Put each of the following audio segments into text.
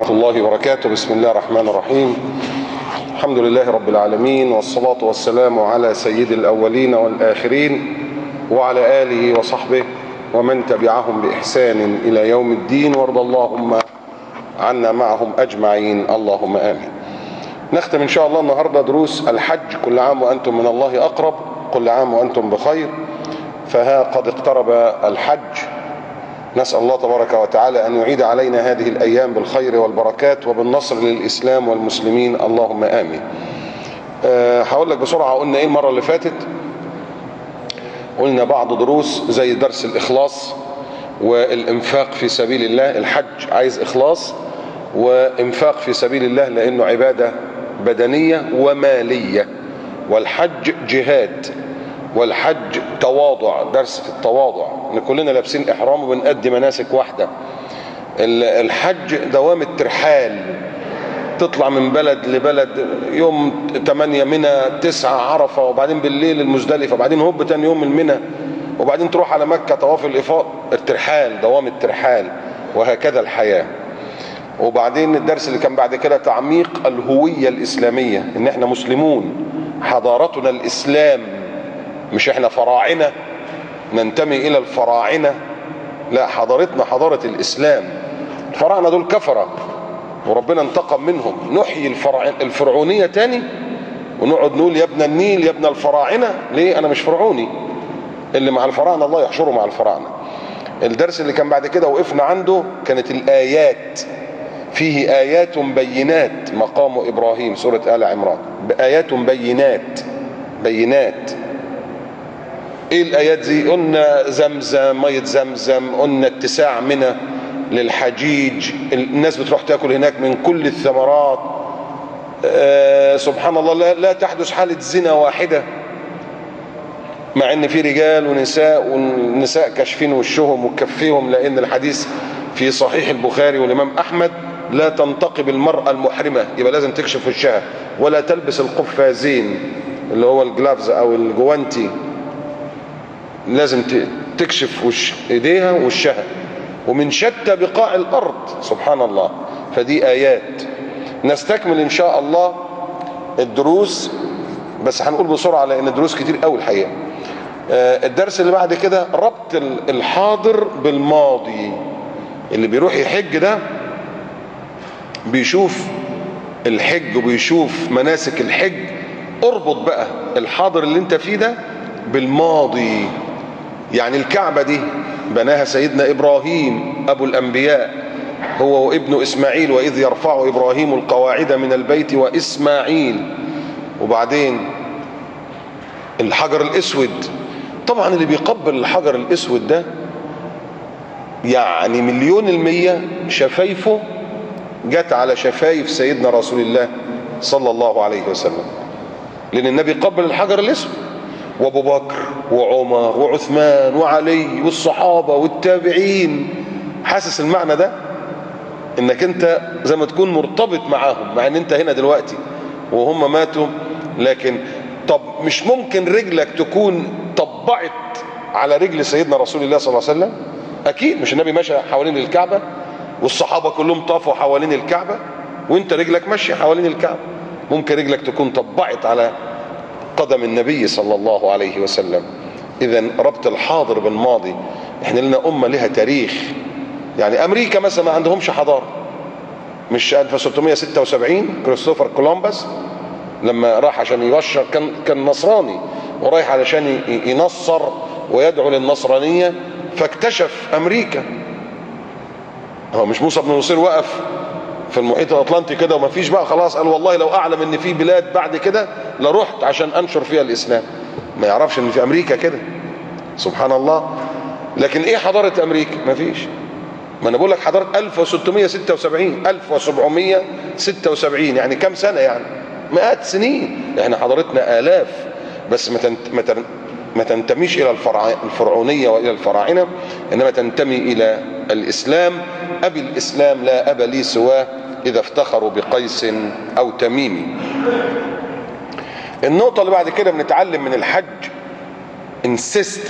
ورحمة الله وبركاته. بسم الله الرحمن الرحيم. الحمد لله رب العالمين، والصلاة والسلام على سيد الأولين والآخرين وعلى آله وصحبه ومن تبعهم بإحسان إلى يوم الدين، وارض اللهم عنا معهم أجمعين، اللهم آمين. نختم إن شاء الله النهاردة دروس الحج. كل عام وأنتم من الله أقرب، كل عام وأنتم بخير، فها قد اقترب الحج. نسأل الله تبارك وتعالى أن يعيد علينا هذه الأيام بالخير والبركات وبالنصر للإسلام والمسلمين، اللهم آمين. هقول لك بسرعة قلنا إيه المرة اللي فاتت. قلنا بعض دروس زي درس الإخلاص والإنفاق في سبيل الله. الحج عايز إخلاص وإنفاق في سبيل الله لأنه عبادة بدنية ومالية، والحج جهاد، والحج تواضع، درس في التواضع، ان كلنا لابسين احرام وبنأدي مناسك واحده. الحج دوام الترحال، تطلع من بلد لبلد، يوم 8 منى، 9 عرفه، وبعدين بالليل المزدلفه، وبعدين هوب تاني يوم المنى، وبعدين تروح على مكه طواف الافاضه. الترحال، دوام الترحال، وهكذا الحياه. وبعدين الدرس اللي كان بعد كده تعميق الهويه الاسلاميه، ان احنا مسلمون، حضارتنا الاسلام، مش احنا فراعنة ننتمي الى الفراعنة، لا، حضارتنا حضارة الاسلام. الفراعنة دول كفرة وربنا انتقم منهم. نحيي الفرعونية تاني ونقعد نقول يا ابن النيل يا ابن الفراعنة؟ ليه؟ انا مش فرعوني. اللي مع الفراعنة الله يحشره مع الفراعنة. الدرس اللي كان بعد كده وقفنا عنده كانت الايات. فيه ايات بينات، مقام ابراهيم، سورة آل عمران، بآيات بينات. ايه الايات دي؟ قلنا زمزم، ميه زمزم، قلنا اتساع منى للحجيج، الناس بتروح تاكل هناك من كل الثمرات. سبحان الله، لا تحدث حالة زنا واحدة، مع ان في رجال ونساء، والنساء كاشفين وشهم وكفيهم، لان الحديث في صحيح البخاري والامام احمد: لا تنتقب المرأة المحرمة، يبقى لازم تكشف وشها، ولا تلبس القفازين اللي هو الجلافز او الجوانتي، لازم تكشف ايديها ووشها، ومن شتى بقاع الارض. سبحان الله. فدي ايات. نستكمل ان شاء الله الدروس، بس هنقول بسرعه لان الدروس كتير قوي الحقيقه. الدرس اللي بعد كده ربط الحاضر بالماضي. اللي بيروح يحج ده بيشوف الحج وبيشوف مناسك الحج. اربط بقى الحاضر اللي انت فيه ده بالماضي. يعني الكعبة دي بناها سيدنا إبراهيم أبو الأنبياء، هو وابنه إسماعيل، وإذ يرفع إبراهيم القواعد من البيت وإسماعيل. وبعدين الحجر الأسود، طبعا اللي بيقبل الحجر الأسود ده يعني 100% شفايفه جت على شفايف سيدنا رسول الله صلى الله عليه وسلم، لأن النبي قبل الحجر الأسود، وابو بكر وعمر وعثمان وعلي والصحابة والتابعين. حاسس المعنى ده؟ انك انت زي ما تكون مرتبط معاهم، مع ان انت هنا دلوقتي وهم ماتوا، لكن طب مش ممكن رجلك تكون طبعت على رجل سيدنا رسول الله صلى الله عليه وسلم؟ اكيد. مش النبي ماشي حوالين الكعبة والصحابة كلهم طافوا حوالين الكعبة وانت رجلك ماشية حوالين الكعبة؟ ممكن رجلك تكون طبعت على قدم النبي صلى الله عليه وسلم. اذا ربط الحاضر بالماضي. احنا لنا امه لها تاريخ. يعني امريكا مثلا ما عندهمش حضاره. مش 1676 كريستوفر كولومبوس لما راح عشان يبشر، كان نصراني ورايح علشان ينصر ويدعو للنصرانيه، فاكتشف امريكا. هو مش موسى بن نصير وقف في المحيط الاطلنطي كده وما فيش بقى خلاص، قال والله لو اعلم ان في بلاد بعد كده لرحت عشان انشر فيها الاسلام؟ ما يعرفش ان في امريكا كده. سبحان الله. لكن ايه حضارة امريكا؟ ما فيش. ما انا بقول لك حضارة 1676 1776، يعني كم سنة؟ يعني مئات سنين. احنا حضارتنا الاف، بس ما تنتميش الى الفرعونية والى الفراعنة، انما تنتمي الى الاسلام. ابي الاسلام لا اب لي سواه، اذا افتخروا بقيس او تميم. النقطة اللي بعد كده بنتعلم من الحج انسست،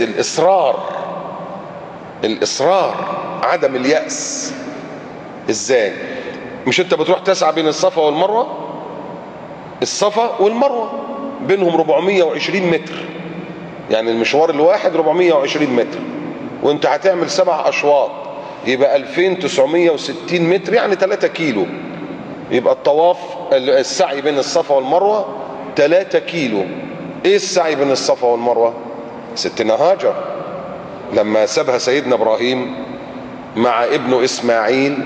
الاصرار، عدم اليأس. ازاي؟ مش انت بتروح تسعى بين الصفا والمروة؟ الصفا والمروة بينهم 420 متر، يعني المشوار الواحد 420 متر، وانت هتعمل 7 اشواط يبقى 2960 متر، يعني 3 كيلو. يبقى الطواف السعي بين الصفا والمروة 3 كيلو. ايه السعي بين الصفا والمروة؟ ستنا هاجر لما سابها سيدنا ابراهيم مع ابنه اسماعيل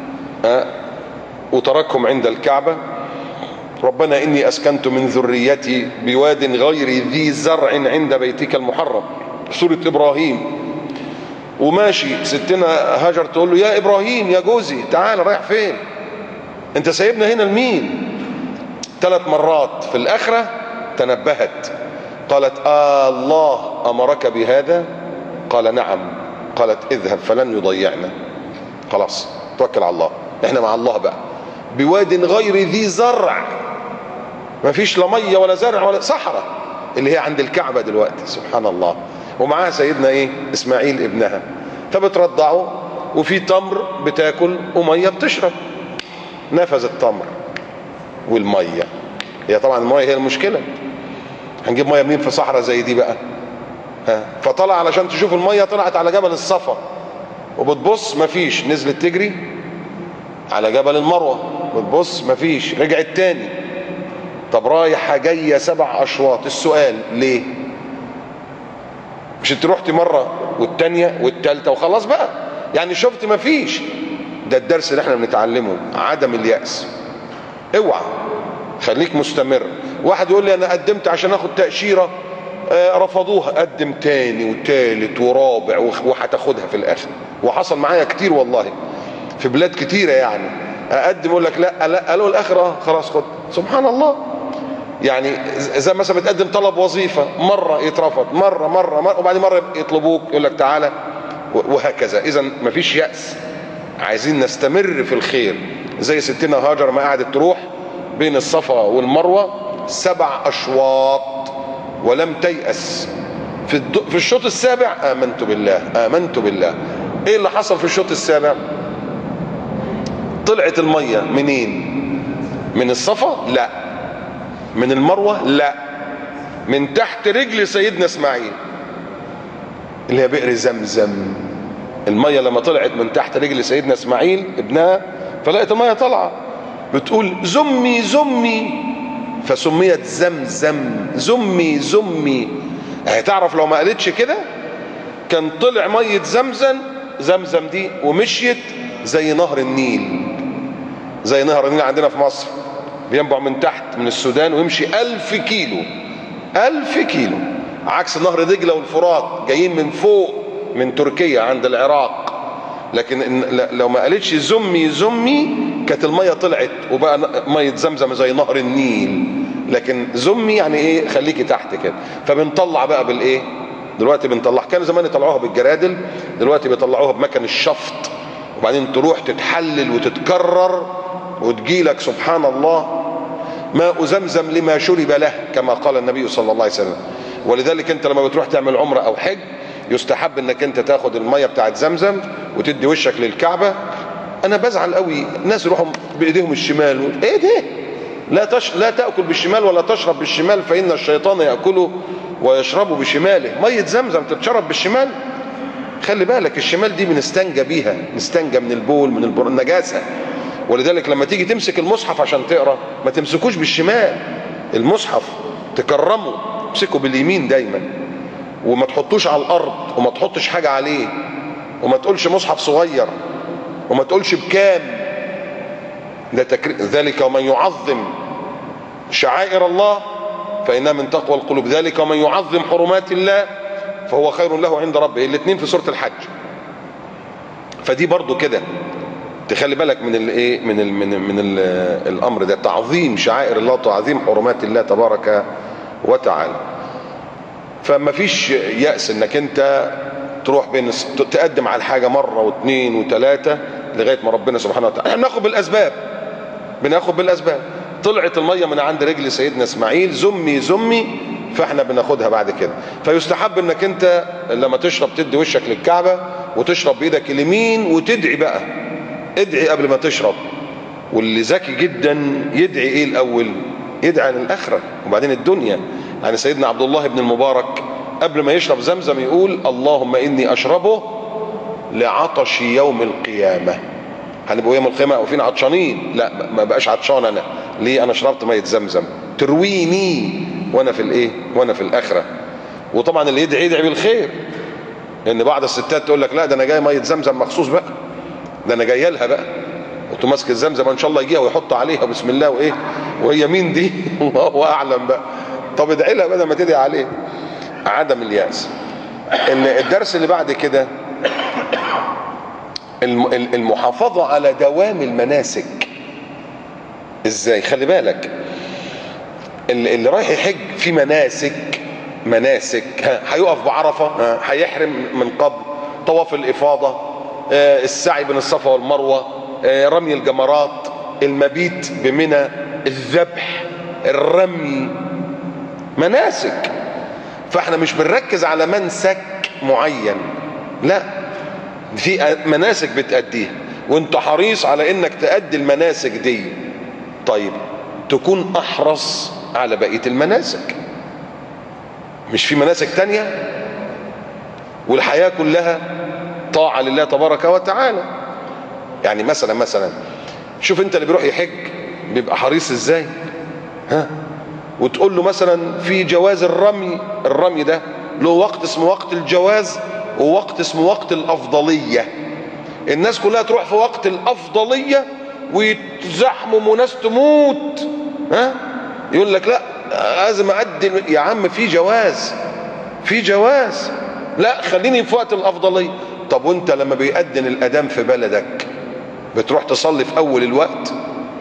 وتركهم عند الكعبة، ربنا إني أسكنت من ذريتي بواد غير ذي زرع عند بيتك المحرم، سورة إبراهيم. وماشي ستنا هاجر تقول له يا إبراهيم يا جوزي تعال، رايح فين؟ أنت سايبنا هنا لمين؟ 3 مرات في الآخرة تنبهت قالت الله أمرك بهذا؟ قال نعم. قالت اذهب فلن يضيعنا. خلاص توكل على الله، احنا مع الله بقى. بواد غير ذي زرع، ما فيش لا ميه ولا زرع ولا صحراء، اللي هي عند الكعبة دلوقتي سبحان الله. ومعاها سيدنا ايه اسماعيل ابنها، فبترضعه وفي تمر بتاكل وميه بتشرب. نفذ التمر والميه، هي طبعا الميه هي المشكله، هنجيب ميه منين في صحراء زي دي بقى؟ فطلع علشان تشوف الميه، طلعت على جبل الصفا وبتبص مفيش، نزلت تجري على جبل المروه بتبص مفيش، رجعت تاني. طب رايحه جايه 7 اشواط، السؤال ليه؟ مش انت رحتي مره والتانيه والتالته وخلاص بقى يعني شفت مفيش؟ ده الدرس اللي احنا بنتعلمه، عدم اليأس. اوعى، خليك مستمر. واحد يقول لي انا قدمت عشان اخد تأشيرة رفضوها، قدم تاني وتالت ورابع وهتاخدها في الاخر. وحصل معايا كتير والله في بلاد كتيرة، يعني اقدم يقول لك لا لا، قالوا الاخر خلاص خد. سبحان الله. يعني زي مثلا بتقدم طلب وظيفة، مرة يترفض، مرة وبعدين مرة يطلبوك يقول لك تعالى، وهكذا. اذا مفيش يأس، عايزين نستمر في الخير. زي ستنا هاجر ما قعدت تروح بين الصفا والمروة 7 أشواط ولم تيأس. في الشوط السابع آمنت بالله. ايه اللي حصل في الشوط السابع؟ طلعت المية منين؟ من الصفا؟ لا. من المروة؟ لا. من تحت رجل سيدنا اسماعيل اللي هي بئر زمزم. المية لما طلعت من تحت رجل سيدنا اسماعيل ابنها، فلقيت المية طالعة بتقول زمي زمي، فسميت زمزم. زمي. هتعرف لو ما قالتش كده كان طلع مية زمزم دي ومشيت زي نهر النيل. زي نهر النيل عندنا في مصر بينبع من تحت من السودان ويمشي 1000 كيلو. 1000 كيلو، عكس نهر دجلة والفرات جايين من فوق من تركيا عند العراق. لكن لو ما قالتش زمي كانت المية طلعت وبقى مية زمزم زي نهر النيل. لكن زمي يعني ايه؟ خليكي تحت كده. فبنطلع بقى بالايه دلوقتي؟ بنطلع، كان زمان يطلعوها بالجرادل، دلوقتي بيطلعوها بمكن الشفط، وبعدين تروح تتحلل وتتكرر وتجيلك سبحان الله ماء زمزم لما شرب له، كما قال النبي صلى الله عليه وسلم. ولذلك انت لما بتروح تعمل عمرة او حج يستحب انك انت تاخد المية بتاعت زمزم وتدي وشك للكعبة. انا بزعل قوي ناس يروحوا بايديهم الشمال، ايه ده؟ لا تأكل بالشمال ولا تشرب بالشمال فإن الشيطان يأكله ويشرب بشماله. مية زمزم تتشرب بالشمال؟ خلي بالك الشمال دي بنستنجى بيها، نستنجى من البول، من النجاسة. ولذلك لما تيجي تمسك المصحف عشان تقرأ ما تمسكوش بالشمال. المصحف تكرمه، امسكه باليمين دايما، وما تحطوش على الأرض، وما تحطش حاجة عليه، وما تقولش مصحف صغير، وما تقولش بكام. ده ذلك ومن يعظم شعائر الله فإنها من تقوى القلوب، ذلك ومن يعظم حرمات الله فهو خير له عند ربه. الاثنين في سورة الحج. فدي برضو كده تخلي بالك من الايه، من الامر ده، تعظيم شعائر الله، تعظيم حرمات الله تبارك وتعالى. فما فيش يأس انك انت تروح تقدم على الحاجة مرة واثنين وثلاثة لغاية ما ربنا سبحانه وتعالى. احنا بناخد بالاسباب. طلعت المية من عند رجل سيدنا اسماعيل زمي، فاحنا بناخدها بعد كده. فيستحب انك انت لما تشرب تدي وشك للكعبة وتشرب بايدك اليمين وتدعي بقى. ادعي قبل ما تشرب، واللي ذكي جدا يدعي ايه الاول؟ يدعي عن الاخره وبعدين الدنيا. يعني سيدنا عبد الله بن المبارك قبل ما يشرب زمزم يقول اللهم اني اشربه لعطش يوم القيامه. هنبقوا يوم القيامه واقفين عطشانين؟ لا، ما بقاش عطشان انا. ليه؟ انا شربت ميه زمزم ترويني وانا في الايه؟ وانا في الاخره. وطبعا اللي يدعي يدعي بالخير، لان بعض الستات تقول لك لا ده انا جاي ميه زمزم مخصوص بقى، ده انا جايه لها بقى، وتقوم ماسك الزمزم ان شاء الله يجيها ويحط عليها بسم الله وايه، وهي مين دي؟ الله اعلم بقى. طب ادعي لها بدل ما تدعي عليه. عدم اليأس. الدرس اللي بعد كده المحافظة على دوام المناسك. ازاي؟ خلي بالك اللي رايح يحج في مناسك هيقف بعرفة، هيحرم من قبل، طواف الإفاضة، السعي بين الصفا والمروة، رمي الجمرات، المبيت بمنى، الذبح، الرمي، مناسك. فاحنا مش بنركز على منسك معين، لا، في مناسك بتأديها وانت حريص على انك تأدي المناسك دي. طيب تكون احرص على بقية المناسك. مش في مناسك تانية؟ والحياة كلها طاعة لله تبارك وتعالى. يعني مثلا شوف انت اللي بيروح يحج بيبقى حريص ازاي، وتقول له مثلا في جواز الرمي ده له وقت اسمه وقت الجواز ووقت اسمه وقت الافضلية. الناس كلها تروح في وقت الافضلية ويتزحموا وناس تموت، يقول لك لا لازم اقدم. يا عم في جواز، لا خليني في وقت الافضلية. طب وانت لما بيأذن الاذان في بلدك بتروح تصلي في اول الوقت؟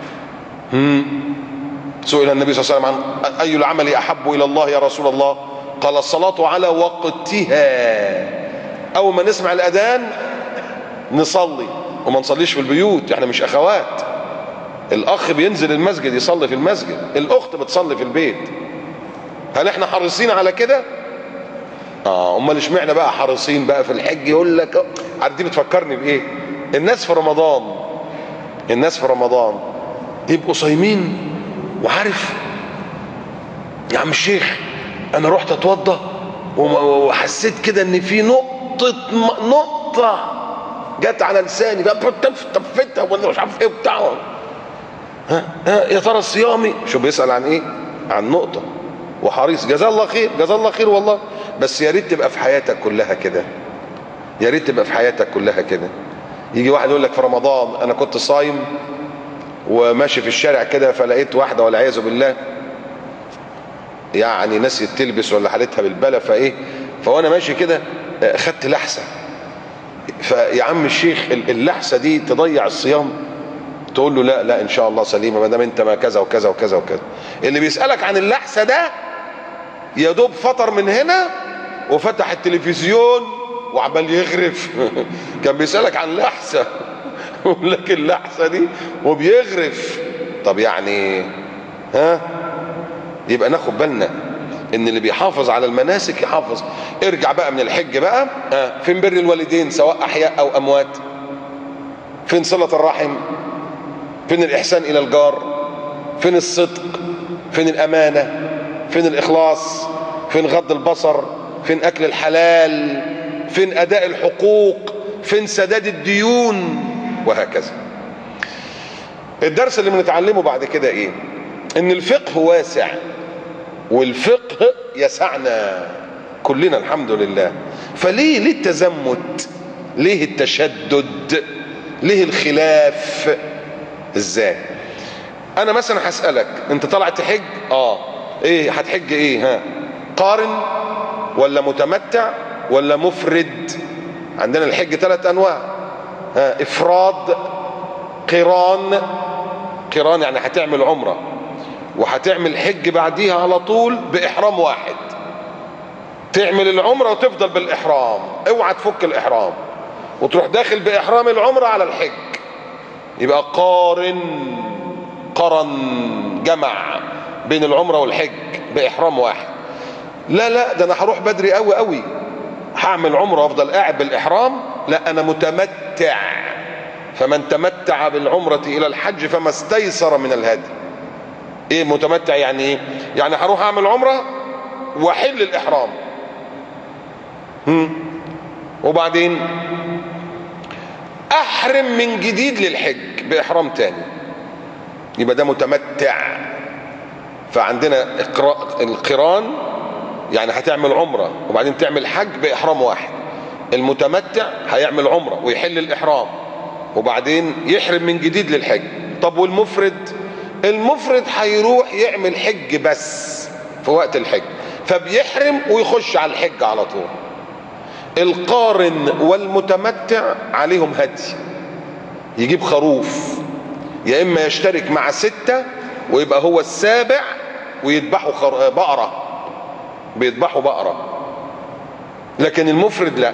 سئل النبي صلى الله عليه وسلم عن اي العمل احب الى الله يا رسول الله؟ قال الصلاة على وقتها. اول ما نسمع الاذان نصلي، وما نصليش في البيوت، احنا مش اخوات. الاخ بينزل المسجد يصلي في المسجد، الاخت بتصلي في البيت. هل احنا حريصين على كده؟ امال اشمعنى بقى حريصين بقى في الحج؟ يقول لك عارف دي بتفكرني بايه؟ الناس في رمضان يبقوا صايمين، وعارف يا عم الشيخ انا رحت اتوضى وحسيت كده ان في نقطة جت على لساني بقى، تفتها ولا مش عارف ايه وبتاع. يا ترى صيامي؟ شو بيسأل عن ايه؟ عن نقطة. وحريص، جزاه الله خير والله. بس يا ريت تبقى في حياتك كلها كده. يجي واحد يقول لك في رمضان انا كنت صايم وماشي في الشارع كده فلقيت واحدة والعياذ بالله يعني نسيت تلبس ولا حالتها بالبلا فوانا ماشي كده خدت لحسة. فيا عم الشيخ اللحسة دي تضيع الصيام؟ تقول له لا ان شاء الله سليمة ما دام انت ما كذا وكذا وكذا وكذا. اللي بيسألك عن اللحسة ده يا دوب فطر من هنا وفتح التلفزيون وعمال يغرف. كان بيسألك عن لحسة يقول لك اللحسة دي وبيغرف. طب يعني يبقى ناخد بالنا ان اللي بيحافظ على المناسك يحافظ. ارجع بقى من الحج بقى، فين بر الوالدين سواء احياء او اموات؟ فين صلة الرحم؟ فين الاحسان الى الجار؟ فين الصدق؟ فين الامانة؟ فين الاخلاص؟ فين غض البصر؟ فين اكل الحلال؟ فين اداء الحقوق؟ فين سداد الديون؟ وهكذا. الدرس اللي بنتعلمه بعد كده ايه؟ ان الفقه واسع، والفقه يسعنا كلنا الحمد لله. فليه التزمت؟ ليه التشدد؟ ليه الخلاف؟ ازاي؟ انا مثلا هسألك انت طالع تحج، ايه هتحج ايه؟ قارن ولا متمتع ولا مفرد؟ عندنا الحج 3 انواع، افراد، قران يعني هتعمل عمرة وهتعمل حج بعديها على طول بإحرام واحد. تعمل العمرة وتفضل بالإحرام، اوعى تفك الإحرام وتروح داخل بإحرام العمرة على الحج. يبقى قرن جمع بين العمرة والحج بإحرام واحد. لا ده انا هروح بدري قوي هعمل عمرة وافضل قاعد بالإحرام. لا انا متمتع فمن تمتع بالعمرة الى الحج فما استيسر من الهدي. ايه متمتع يعني ايه؟ يعني هروح اعمل عمرة واحل الاحرام، وبعدين احرم من جديد للحج باحرام تاني، يبقى ده متمتع. فعندنا القران يعني هتعمل عمرة وبعدين تعمل حج باحرام واحد. المتمتع هيعمل عمرة ويحل الاحرام وبعدين يحرم من جديد للحج. طب والمفرد؟ المفرد هيروح يعمل حج بس في وقت الحج، فبيحرم ويخش على الحج على طول. القارن والمتمتع عليهم هدي، يجيب خروف، يا اما يشترك مع 6 ويبقى هو السابع ويذبحوا بقرة، بيذبحوا بقرة. لكن المفرد لا.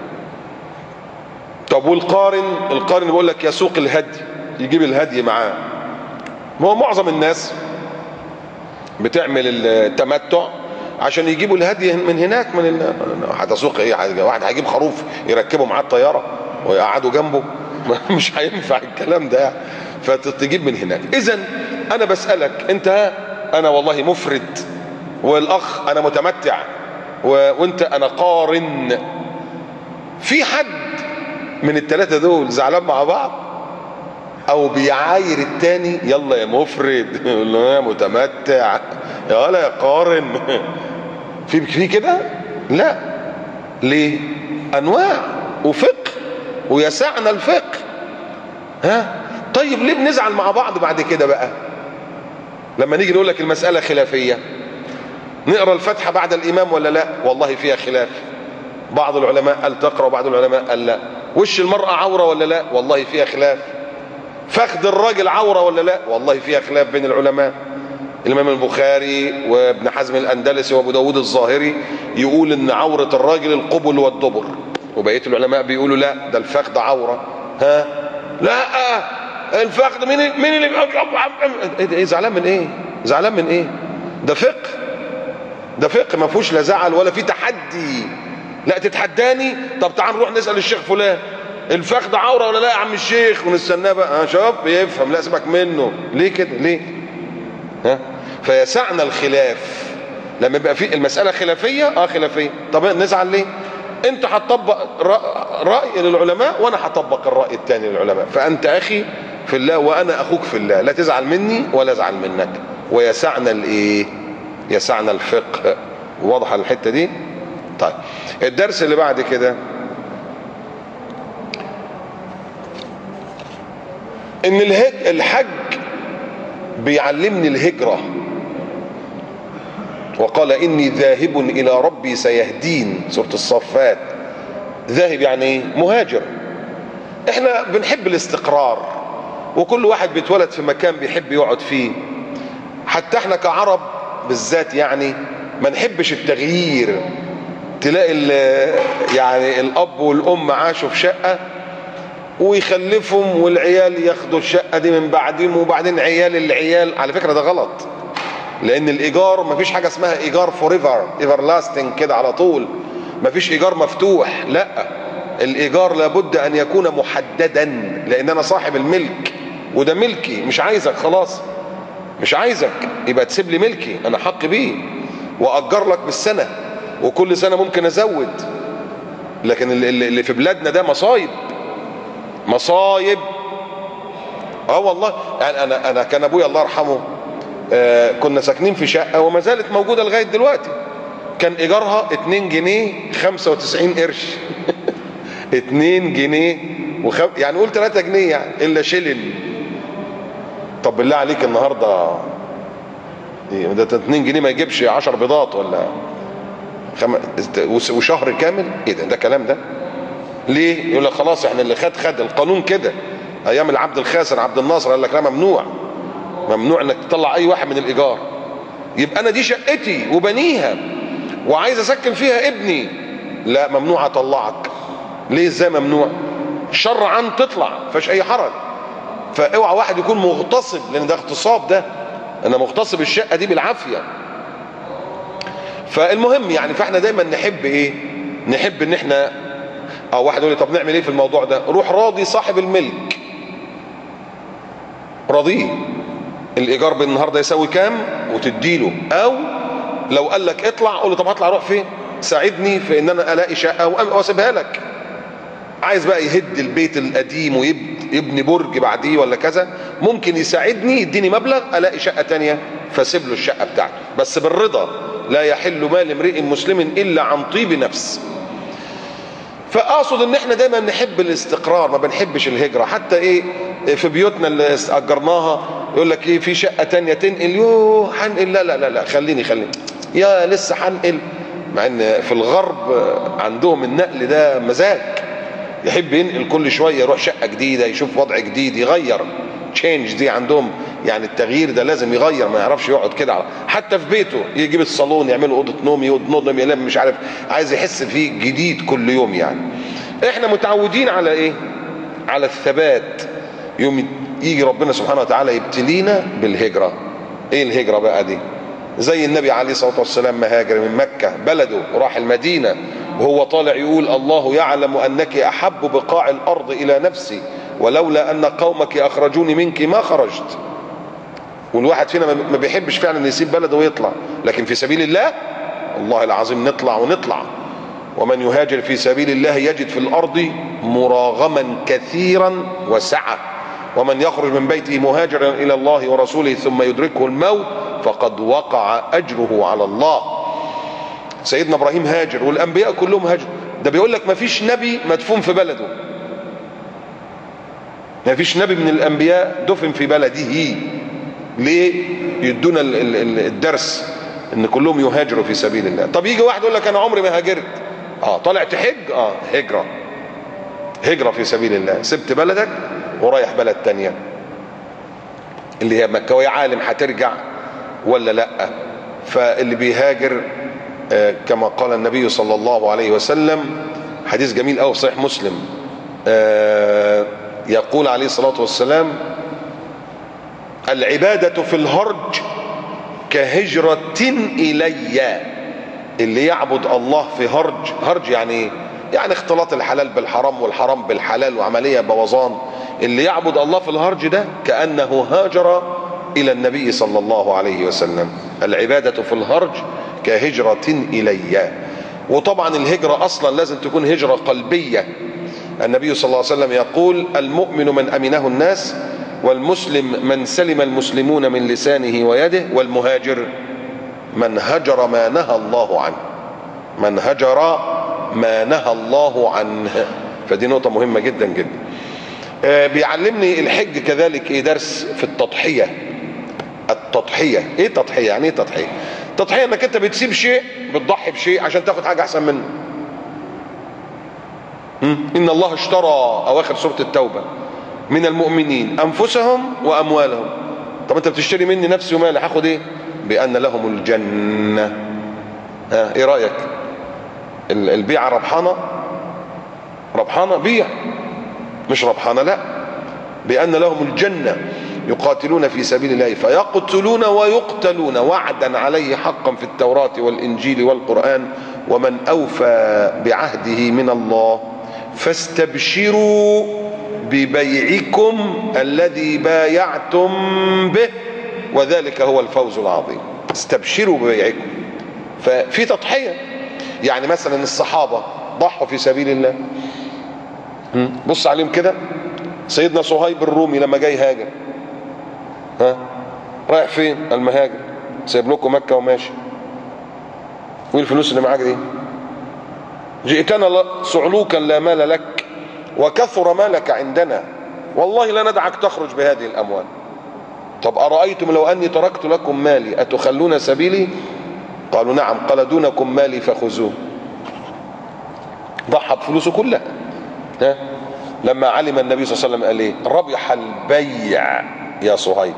طب والقارن؟ القارن بيقول لك يسوق الهدي، يجيب الهدي معاه. ما هو معظم الناس بتعمل التمتع عشان يجيبوا الهدي من هناك، هتسوق ايه؟ واحد هيجيب خروف يركبه معاه الطياره ويقعدوا جنبه؟ مش هينفع الكلام ده، فتجيب من هناك. اذا انا بسالك انت، انا والله مفرد، والاخ انا متمتع، وانت انا قارن، في حد من الثلاثه دول زعلان مع بعض او بيعاير التاني؟ يلا يا مفرد، يقول له يا متمتع، يلا يا قارن، في كده؟ لا. ليه؟ انواع وفقه ويسعنا الفقه. طيب ليه بنزعل مع بعض بعد كده بقى لما نيجي نقول لك المسألة خلافية؟ نقرا الفاتحة بعد الامام ولا لا؟ والله فيها خلاف، بعض العلماء قال تقرا وبعض العلماء قال لا. وش المرأة عورة ولا لا؟ والله فيها خلاف. فخذ الراجل عورة ولا لا؟ والله فيها خلاف بين العلماء. الامام البخاري وابن حزم الاندلسي وابو داود الظاهري يقول ان عورة الراجل القبل والدبر، وبقية العلماء بيقولوا لا، ده الفخذ عورة. لا الفخذ مين اللي ايه؟ زعلان من ايه؟ زعلان من ايه؟ ده فقه، ده فقه ما فيهوش لا زعل ولا في تحدي. لا تتحداني؟ طب تعال نروح نسأل الشيخ فلان الفخذ عورة ولا لا يا عم الشيخ، ونستناه بقى. شوف بيفهم، لا سيبك منه. ليه كده؟ ليه؟ فيسعنا الخلاف لما يبقى في المسألة خلافية. خلافية، طب نزعل ليه؟ انت هتطبق رأي للعلماء وانا هطبق الرأي الثاني للعلماء، فانت اخي في الله وانا اخوك في الله، لا تزعل مني ولا ازعل منك. ويسعنا الايه؟ يسعنا الفقه. واضحة الحتة دي؟ طيب الدرس اللي بعد كده ان الحج بيعلمني الهجرة. وقال اني ذاهب الى ربي سيهدين، سورة الصفات. ذاهب يعني ايه؟ مهاجر. احنا بنحب الاستقرار، وكل واحد بيتولد في مكان بيحب يقعد فيه. حتى احنا كعرب بالذات يعني ما نحبش التغيير. تلاقي يعني الاب والام عاشوا في شقة ويخلفهم والعيال ياخدوا الشقة دي من بعدهم، وبعدين عيال العيال. على فكرة ده غلط، لان الايجار مفيش حاجة اسمها ايجار فوريفر ايفر لاستنج كده على طول، مفيش ايجار مفتوح. لا، الايجار لابد ان يكون محددا، لان انا صاحب الملك وده ملكي، مش عايزك خلاص، مش عايزك يبقى تسيب لي ملكي، انا حق بيه، واجر لك بالسنة، وكل سنة ممكن ازود. لكن اللي في بلادنا ده مصايب، مصايب. والله يعني انا كان ابويا الله يرحمه كنا ساكنين في شقة وما زالت موجودة لغاية دلوقتي، كان ايجارها 2 جنيه 95 قرش 2 جنيه يعني قول 3 جنيه يعني الا شلل. طب بالله عليك النهارده ده 2 جنيه ما يجيبش 10 بيضات ولا وشهر كامل. ايه ده كلام ده؟ ليه؟ يقول لك خلاص احنا اللي خد القانون كده. ايام العبد الخاسر عبد الناصر قال لك لا، ممنوع انك تطلع اي واحد من الايجار. يبقى انا دي شقتي وبنيها وعايز اسكن فيها ابني، لا ممنوع اطلعك. ليه؟ ازاي ممنوع؟ شرعا تطلع، مفيش اي حرج. فاوعى واحد يكون مغتصب، لان ده اغتصاب، ده انا مغتصب الشقه دي بالعافيه. فالمهم يعني فاحنا دايما نحب ايه؟ نحب ان احنا واحد يقول لي طب نعمل ايه في الموضوع ده؟ روح راضي صاحب الملك رضيه. الايجار بالنهارده يساوي كام وتديله، او لو قال لك اطلع قول له طب هطلع اروح فين؟ ساعدني في ان انا الاقي شقه واسيبها لك. عايز بقى يهد البيت القديم ويبني برج بعديه ولا كذا، ممكن يساعدني يديني مبلغ الاقي شقه تانية فاسيب له الشقه بتاعته، بس بالرضا. لا يحل مال امرئ مسلم الا عن طيب نفس. فاقصد ان احنا دايما نحب الاستقرار، ما بنحبش الهجره. حتى ايه في بيوتنا اللي اجرناها يقول لك ايه في شقه تانية تنقل، يوه هنقل، لا لا لا لا خليني يا لسه هنقل. مع ان في الغرب عندهم النقل ده مزاج، يحب ينقل كل شويه، يروح شقه جديده يشوف وضع جديد يغير. تشينج دي عندهم يعني التغيير ده لازم يغير، ما يعرفش يقعد كده. حتى في بيته يجيب الصالون يعمله اوضه نوم، ينظم يلم مش عارف، عايز يحس فيه جديد كل يوم. يعني احنا متعودين على ايه؟ على الثبات. يوم يجي ربنا سبحانه وتعالى يبتلينا بالهجره. ايه الهجره بقى دي؟ زي النبي عليه الصلاه والسلام مهاجر من مكه بلده وراح المدينه، وهو طالع يقول الله يعلم انك احب بقاع الارض الى نفسي ولولا ان قومك اخرجوني منك ما خرجت. والواحد فينا ما بيحبش فعلا يسيب بلده ويطلع، لكن في سبيل الله والله العظيم نطلع ونطلع. ومن يهاجر في سبيل الله يجد في الارض مراغما كثيرا وسعة، ومن يخرج من بيته مهاجرا الى الله ورسوله ثم يدركه الموت فقد وقع اجره على الله. سيدنا ابراهيم هاجر والانبياء كلهم هاجر. ده بيقول لك ما فيش نبي مدفون في بلده، ما فيش نبي من الانبياء دفن في بلده. ليه؟ يدونا الدرس ان كلهم يهاجروا في سبيل الله. طب يجي واحد يقول لك انا عمري ما هاجرت. طالع تحج، هجرة في سبيل الله. سبت بلدك ورايح بلد تانية اللي هي مكة، ويا عالم هترجع ولا لا. فاللي بيهاجر كما قال النبي صلى الله عليه وسلم، حديث جميل قوي صحيح مسلم، يقول عليه الصلاة والسلام العبادة في الهرج كهجرة إلي. اللي يعبد الله في هرج يعني اختلاط الحلال بالحرام والحرام بالحلال وعملية بوظان. اللي يعبد الله في الهرج ده كأنه هاجر إلى النبي صلى الله عليه وسلم. العبادة في الهرج كهجرة إلي. وطبعا الهجرة أصلا لازم تكون هجرة قلبية. النبي صلى الله عليه وسلم يقول المؤمن من أمنه الناس، والمسلم من سلم المسلمون من لسانه ويده، والمهاجر من هجر ما نهى الله عنه. من هجر ما نهى الله عنه. فدي نقطة مهمة جدا جدا. بيعلمني الحج كذلك درس في التضحية. التضحية ايه تضحية؟ يعني ايه تضحية؟ تضحية انك انت بتسيب شيء، بتضحي بشيء عشان تاخد حاجة احسن منه. ان الله اشترى، اواخر سورة التوبة، من المؤمنين انفسهم واموالهم. طب انت بتشتري مني نفسي ومالي، هاخد ايه؟ بان لهم الجنة. ايه رأيك؟ البيعة ربحانة بيع، مش ربحانة لا. بأن لهم الجنة يقاتلون في سبيل الله فيقتلون ويقتلون وعدا عليه حقا في التوراة والإنجيل والقرآن ومن أوفى بعهده من الله فاستبشروا ببيعكم الذي بايعتم به وذلك هو الفوز العظيم. استبشروا ببيعكم. ففي تضحية. يعني مثلا الصحابة ضحوا في سبيل الله. بص عليهم كده، سيدنا صهيب الرومي لما جاي هاجر، رايح فين؟ المهاجر، سايب لكم مكة وماشي. وايه الفلوس اللي معاك دي؟ جئتنا صعلوكا لا مال لك وكثر مالك عندنا والله لا ندعك تخرج بهذه الاموال. طب ارايتم لو اني تركت لكم مالي اتخلون سبيلي؟ قالوا نعم. قال دونكم مالي فخذوه. ضحى بفلوسه كلها. لما علم النبي صلى الله عليه وسلم قال ايه؟ ربح البيع يا صهيب.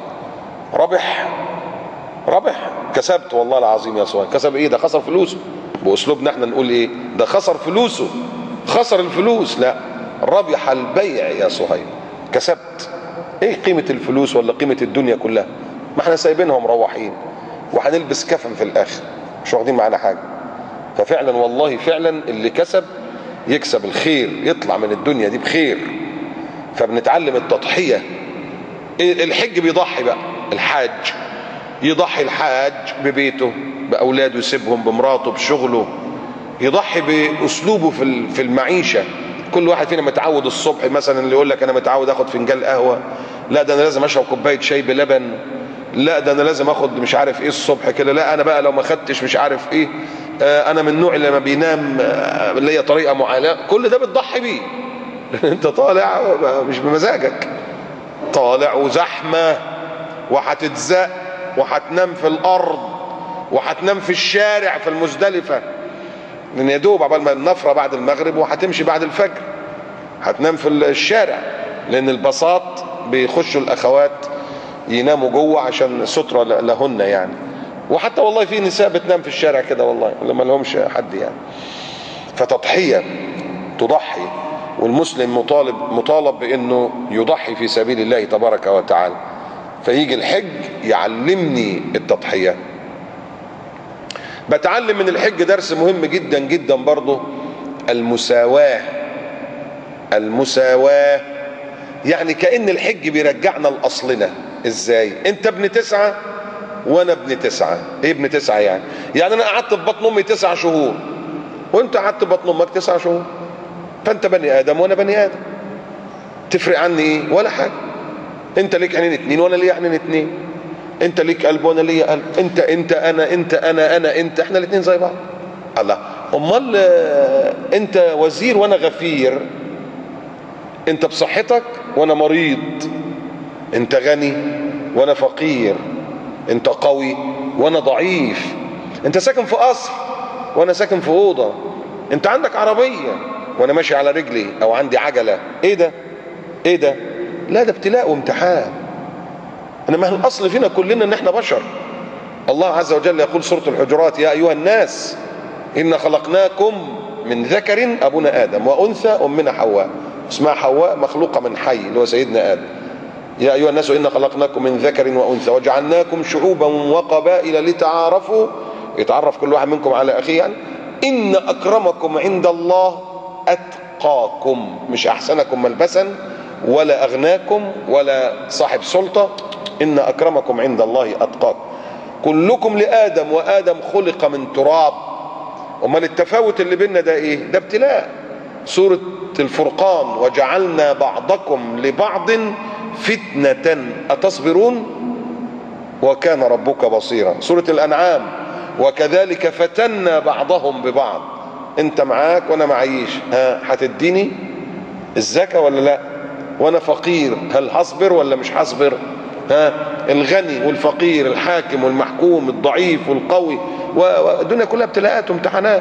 ربح كسبت والله العظيم يا صهيب. كسب ايه؟ ده خسر فلوسه. باسلوبنا احنا نقول ايه؟ ده خسر فلوسه، خسر الفلوس. لا، ربح البيع يا صهيب، كسبت. ايه قيمة الفلوس ولا قيمة الدنيا كلها؟ ما احنا سايبينها مروحين وهنلبس كفن في الاخر، مش واخدين معانا حاجة. ففعلا والله فعلا اللي كسب يكسب الخير، يطلع من الدنيا دي بخير. فبنتعلم التضحية الحج بيضحي بقى، الحاج يضحي، الحاج ببيته باولاده، يسيبهم بمراته بشغله، يضحي باسلوبه في المعيشه. كل واحد فينا متعود الصبح مثلا، اللي يقول لك انا متعود اخد فنجان قهوه، لا ده انا لازم اشرب كوبايه شاي بلبن، لا ده انا لازم اخد مش عارف ايه الصبح كده، لا انا بقى لو ما خدتش مش عارف ايه، انا من النوع اللي لما بينام اللي هي طريقه معينه. كل ده بتضحي بيه لان انت طالع مش بمزاجك، طالع وزحمه وهتتزق وهتنام في الارض وهتنام في الشارع في المزدلفه، لان يا دوب عبال ما النفره بعد المغرب وهتمشي بعد الفجر، هتنام في الشارع، لان البساط بيخشوا الاخوات يناموا جوه عشان سترة لهن يعني. وحتى والله في نساء بتنام في الشارع كده والله لما لهمش حد يعني. فتضحية، تضحي، والمسلم مطالب بانه يضحي في سبيل الله تبارك وتعالى. فيجي الحج يعلمني التضحية. بتعلم من الحج درس مهم جدا جدا برضه، المساواة. المساواة يعني كأن الحج بيرجعنا لأصلنا. ازاي؟ انت ابن 9 وانا ابن 9. ايه ابن 9 يعني؟ يعني انا قعدت في بطن امي 9 شهور وانت قعدت في بطن امك 9 شهور، فانت بني ادم وانا بني ادم. تفرق عني ايه؟ ولا حاجه. انت ليك عينين 2 وانا ليا عينين 2، انت ليك قلب وانا ليا قلب، انت انت احنا الاثنين زي بعض. الله، امال انت وزير وانا غفير، انت بصحتك وانا مريض، انت غني وانا فقير، انت قوي وانا ضعيف، انت ساكن في قصر وانا ساكن في اوضه، انت عندك عربيه وانا ماشي على رجلي او عندي عجله. ايه ده؟ ايه ده؟ لا ده ابتلاء وامتحان. انما الاصل فينا كلنا ان احنا بشر. الله عز وجل يقول سورة الحجرات: يا ايها الناس إنا خلقناكم من ذكر أبونا آدم وأنثى أمنا حواء. اسمها حواء مخلوقة من حي اللي هو سيدنا آدم. يا أيها الناس إنا خلقناكم من ذكر وأنثى وجعلناكم شعوبا وقبائل لتعارفوا، يتعرف كل واحد منكم على أخيه يعني. إن أكرمكم عند الله أتقاكم، مش أحسنكم ملبسا ولا أغناكم ولا صاحب سلطة، إن أكرمكم عند الله أتقاكم. كلكم لآدم وآدم خلق من تراب. امال التفاوت اللي بيننا ده ايه؟ ده ابتلاء. سورة الفرقان: وجعلنا بعضكم لبعض فتنة أتصبرون وكان ربك بصيرا. سورة الأنعام: وكذلك فتنا بعضهم ببعض. انت معاك وانا معيش، هتديني الزكاة ولا لا؟ وانا فقير، هل هصبر ولا مش هصبر؟ الغني والفقير، الحاكم والمحكوم، الضعيف والقوي، والدنيا كلها ابتلاءات وامتحانات.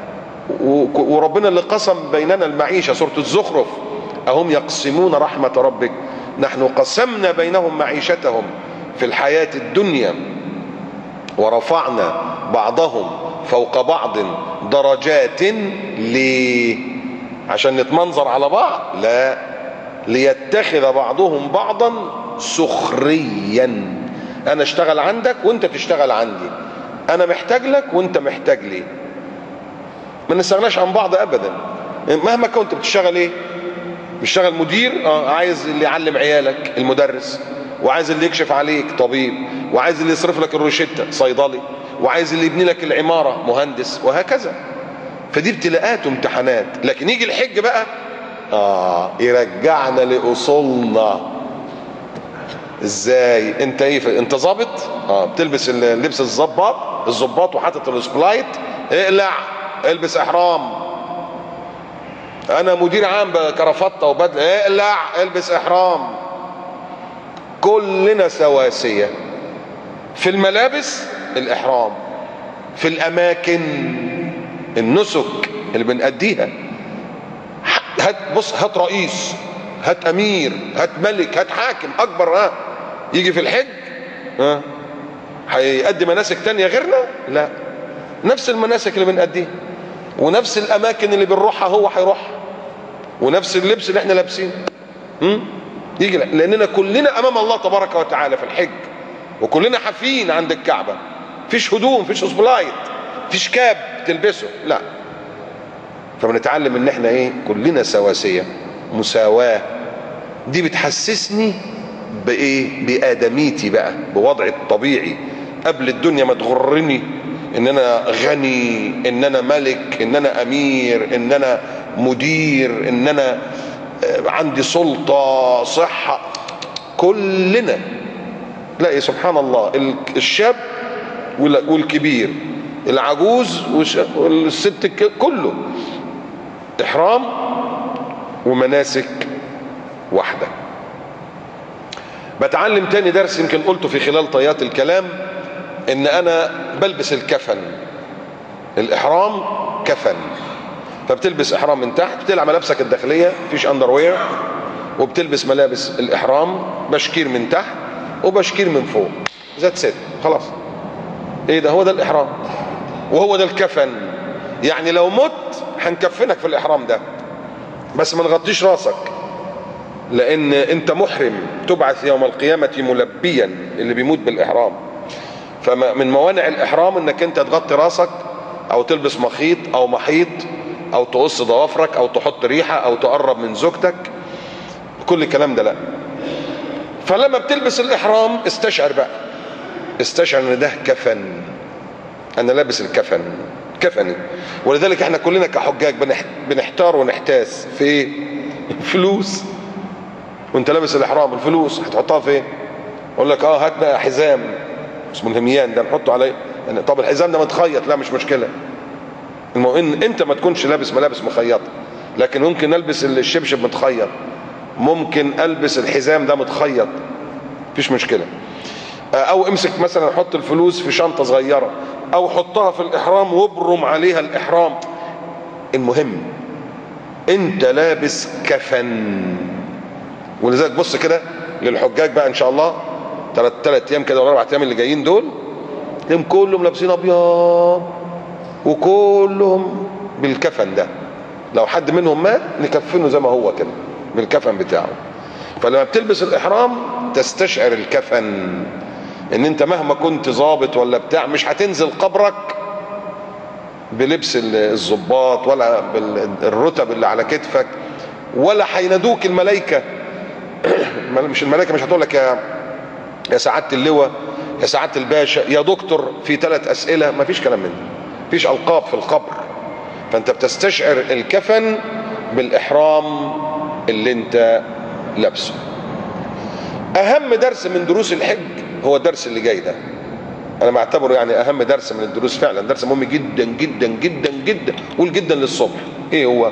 وربنا اللي قسم بيننا المعيشة، سورة الزخرف: أهم يقسمون رحمة ربك نحن قسمنا بينهم معيشتهم في الحياة الدنيا ورفعنا بعضهم فوق بعض درجات. ليه؟ عشان نتمنظر على بعض؟ لا، ليتخذ بعضهم بعضا سخريا. انا اشتغل عندك وانت تشتغل عندي، انا محتاج لك وانت محتاج لي، ما نستغناش عن بعض ابدا. مهما كنت بتشتغل ايه؟ بتشتغل مدير، عايز اللي يعلم عيالك المدرس، وعايز اللي يكشف عليك طبيب، وعايز اللي يصرف لك الروشتة صيدلي، وعايز اللي يبني لك العمارة مهندس، وهكذا. فدي ابتلاءات وامتحانات. لكن يجي الحج بقى يرجعنا لأصولنا. ازاي؟ انت ايه؟ انت ظابط، بتلبس اللبس الظباط وحاطط السبلايت، اقلع البس احرام. انا مدير عام بكرافته وبدله، اقلع البس احرام. كلنا سواسية في الملابس، الاحرام، في الاماكن، النسك اللي بنأديها. هات رئيس، هات امير، هات ملك، هات حاكم اكبر، يجي في الحج هيأدي مناسك تانية غيرنا؟ لا، نفس المناسك اللي بنأديها ونفس الاماكن اللي بنروحها هو هيروحها ونفس اللبس اللي احنا لابسينه. يجي لاننا كلنا امام الله تبارك وتعالى في الحج، وكلنا حافين عند الكعبة. فيش هدوم، فيش سبلايت، فيش كاب تلبسه، لا. فبنتعلم ان احنا كلنا سواسية، مساواة. دي بتحسسني بايه؟ بادميتي بقى، بوضعي الطبيعي قبل الدنيا ما تغرني ان انا غني، ان انا ملك، ان انا امير، ان انا مدير، ان انا عندي سلطة، صحة. كلنا تلاقي سبحان الله الشاب والكبير، العجوز والست، كله احرام ومناسك واحدة. بتعلم تاني درس يمكن قلته في خلال طيات الكلام، ان انا بلبس الكفن. الاحرام كفن، فبتلبس احرام من تحت، بتلعب ملابسك الداخليه، مفيش اندروير، وبتلبس ملابس الاحرام، بشكير من تحت وبشكير من فوق، ذات ست، خلاص. ايه ده؟ هو ده الاحرام وهو ده الكفن. يعني لو مت هنكفنك في الاحرام ده، بس ما نغطيش راسك، لان انت محرم، تبعث يوم القيامه ملبيا، اللي بيموت بالاحرام. فمن موانع الاحرام انك انت تغطي راسك، او تلبس مخيط او محيط، او تقص ضوافرك، او تحط ريحه، او تقرب من زوجتك، كل الكلام ده لا. فلما بتلبس الاحرام استشعر بقى، استشعر ان ده كفن، انا لابس الكفن، كفني. ولذلك احنا كلنا كحجاج بنحتار ونحتاس في ايه؟ فلوس. وانت لابس الاحرام، الفلوس هتحطها فين؟ اقول لك هات بقى حزام اسمه الهميان ده نحطه عليه. طب الحزام ده متخيط، لا مش مشكله، المهم ان انت ما تكونش لابس ملابس مخيطه. لكن ممكن البس الشبشب متخيط، ممكن البس الحزام ده متخيط، مفيش مشكله. او امسك مثلا، حط الفلوس في شنطه صغيره، او حطها في الاحرام وابرم عليها الاحرام. المهم انت لابس كفن. ولذلك بص كده للحجاج بقى ان شاء الله، 3 ايام كده ولا 4 ايام اللي جايين دول، تلاقيهم كلهم لابسين ابيض وكلهم بالكفن ده. لو حد منهم مات نكفنه زي ما هو كده بالكفن بتاعه. فلما بتلبس الاحرام تستشعر الكفن، ان انت مهما كنت ظابط ولا بتاع مش هتنزل قبرك بلبس الضباط ولا بالرتب اللي على كتفك، ولا هينادوك الملائكه. مش الملائكه مش هتقول لك يا سعاده اللواء، يا سعاده الباشا، يا دكتور في 3 اسئله، مفيش كلام من ده، مفيش القاب في القبر. فانت بتستشعر الكفن بالاحرام اللي انت لابسه. اهم درس من دروس الحج هو الدرس اللي جاي ده، انا بعتبره يعني اهم درس من الدروس، فعلا درس مهم جدا جدا جدا جدا، قول جدا للصبح. ايه هو؟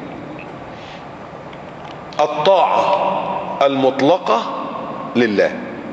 الطاعة المطلقة لله.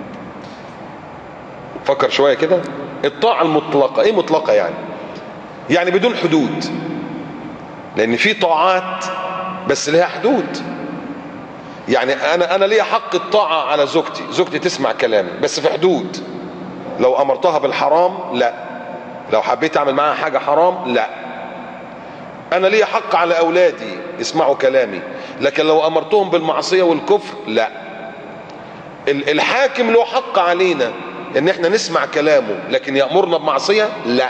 فكر شوية كده، الطاعة المطلقة، ايه مطلقة يعني؟ يعني بدون حدود، لان في طاعات بس لها حدود. يعني انا ليا حق الطاعة على زوجتي، زوجتي تسمع كلامي بس في حدود. لو امرتها بالحرام لا، لو حبيت اعمل معاها حاجة حرام لا. انا ليا حق على اولادي يسمعوا كلامي، لكن لو امرتهم بالمعصية والكفر لا. الحاكم له حق علينا ان احنا نسمع كلامه، لكن يأمرنا بمعصية لا.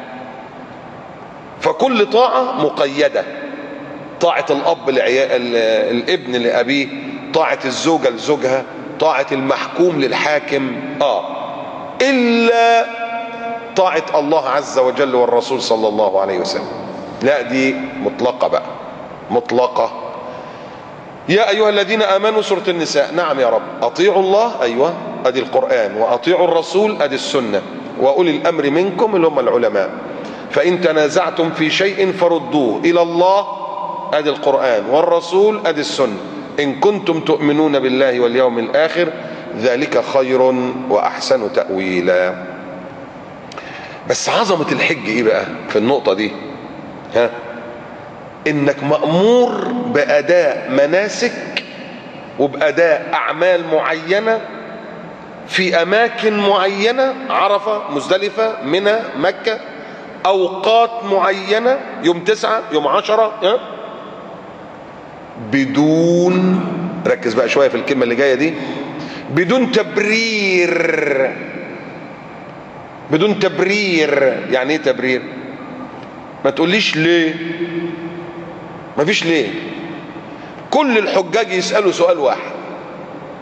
فكل طاعة مقيدة، طاعة الاب الابن لابيه، طاعة الزوجة لزوجها، طاعة المحكوم للحاكم، الا طاعة الله عز وجل والرسول صلى الله عليه وسلم، لا دي مطلقة بقى، مطلقة. يا ايها الذين امنوا، سورة النساء، نعم يا رب، اطيعوا الله، ايوه ادي القرآن، واطيعوا الرسول ادي السنة، واولي الامر منكم اللي هم العلماء، فان تنازعتم في شيء فردوه الى الله ادي القرآن، والرسول ادي السنة، ان كنتم تؤمنون بالله واليوم الاخر ذلك خير واحسن تأويلا. بس عظمة الحج ايه بقى في النقطة دي؟ انك مأمور بأداء مناسك وبأداء اعمال معينة في اماكن معينة، عرفة، مزدلفة، منى، مكة، اوقات معينة، يوم 9، يوم 10، بدون، ركز بقى شوية في الكلمة اللي جاية دي، بدون تبرير. بدون تبرير. يعني ايه تبرير؟ ما تقوليش ليه، ما فيش ليه. كل الحجاج يسألوا سؤال واحد،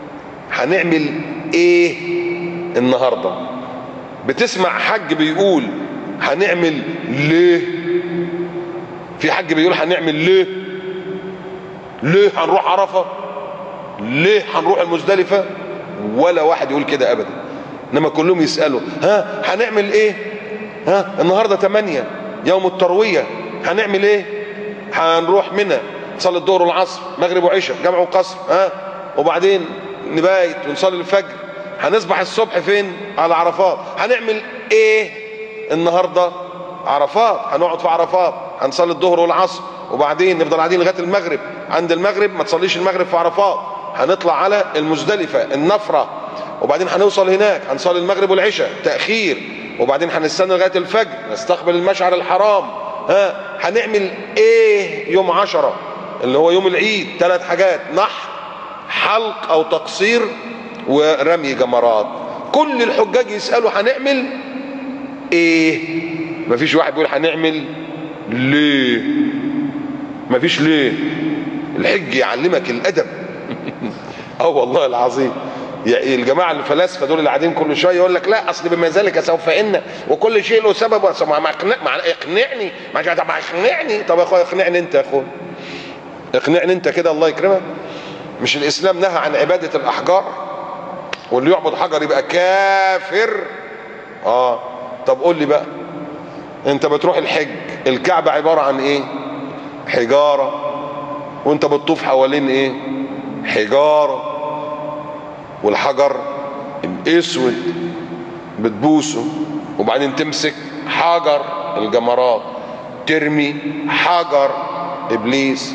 هنعمل ايه النهارده؟ بتسمع حج بيقول هنعمل ليه؟ في حج بيقول هنعمل ليه؟ ليه هنروح عرفه؟ ليه هنروح المزدلفه؟ ولا واحد يقول كده ابدا، انما كلهم يسالوا ها هنعمل ايه؟ ها النهارده 8 يوم الترويه هنعمل ايه؟ هنروح منى نصلي الظهر والعصر مغرب وعشاء جمع وقصر، ها وبعدين نبايت ونصلي الفجر، هنصبح الصبح فين؟ على عرفات. هنعمل ايه النهارده؟ عرفات، هنقعد في عرفات هنصلي الظهر والعصر وبعدين نفضل قاعدين لغايه المغرب، عند المغرب ما تصليش المغرب في عرفات، هنطلع على المزدلفه النفره وبعدين هنوصل هناك هنصلي المغرب والعشاء تاخير وبعدين هنستنى لغايه الفجر نستقبل المشعر الحرام. ها هنعمل ايه يوم 10 اللي هو يوم العيد؟ 3 حاجات: نحر، حلق او تقصير، ورمي جمرات. كل الحجاج يسالوا هنعمل ايه؟ مفيش واحد بيقول هنعمل ليه. مفيش ليه. الحج يعلمك الادب. اه والله العظيم. يعني الجماعه الفلاسفه دول اللي قاعدين كل شويه يقول لك لا اصل بما ذلك سوف ان وكل شيء له سبب. ما اقنعني ما اقنعني. طب يا اخويا اقنعني انت، يا اخويا اقنعني انت كده الله يكرمك. مش الاسلام نهى عن عباده الاحجار؟ واللي يعبد حجر يبقى كافر. طب قول لي بقى، انت بتروح الحج الكعبه عباره عن ايه؟ حجاره. وانت بتطوف حوالين ايه؟ حجاره. والحجر الاسود بتبوسه وبعدين تمسك حجر الجمرات ترمي حجر ابليس.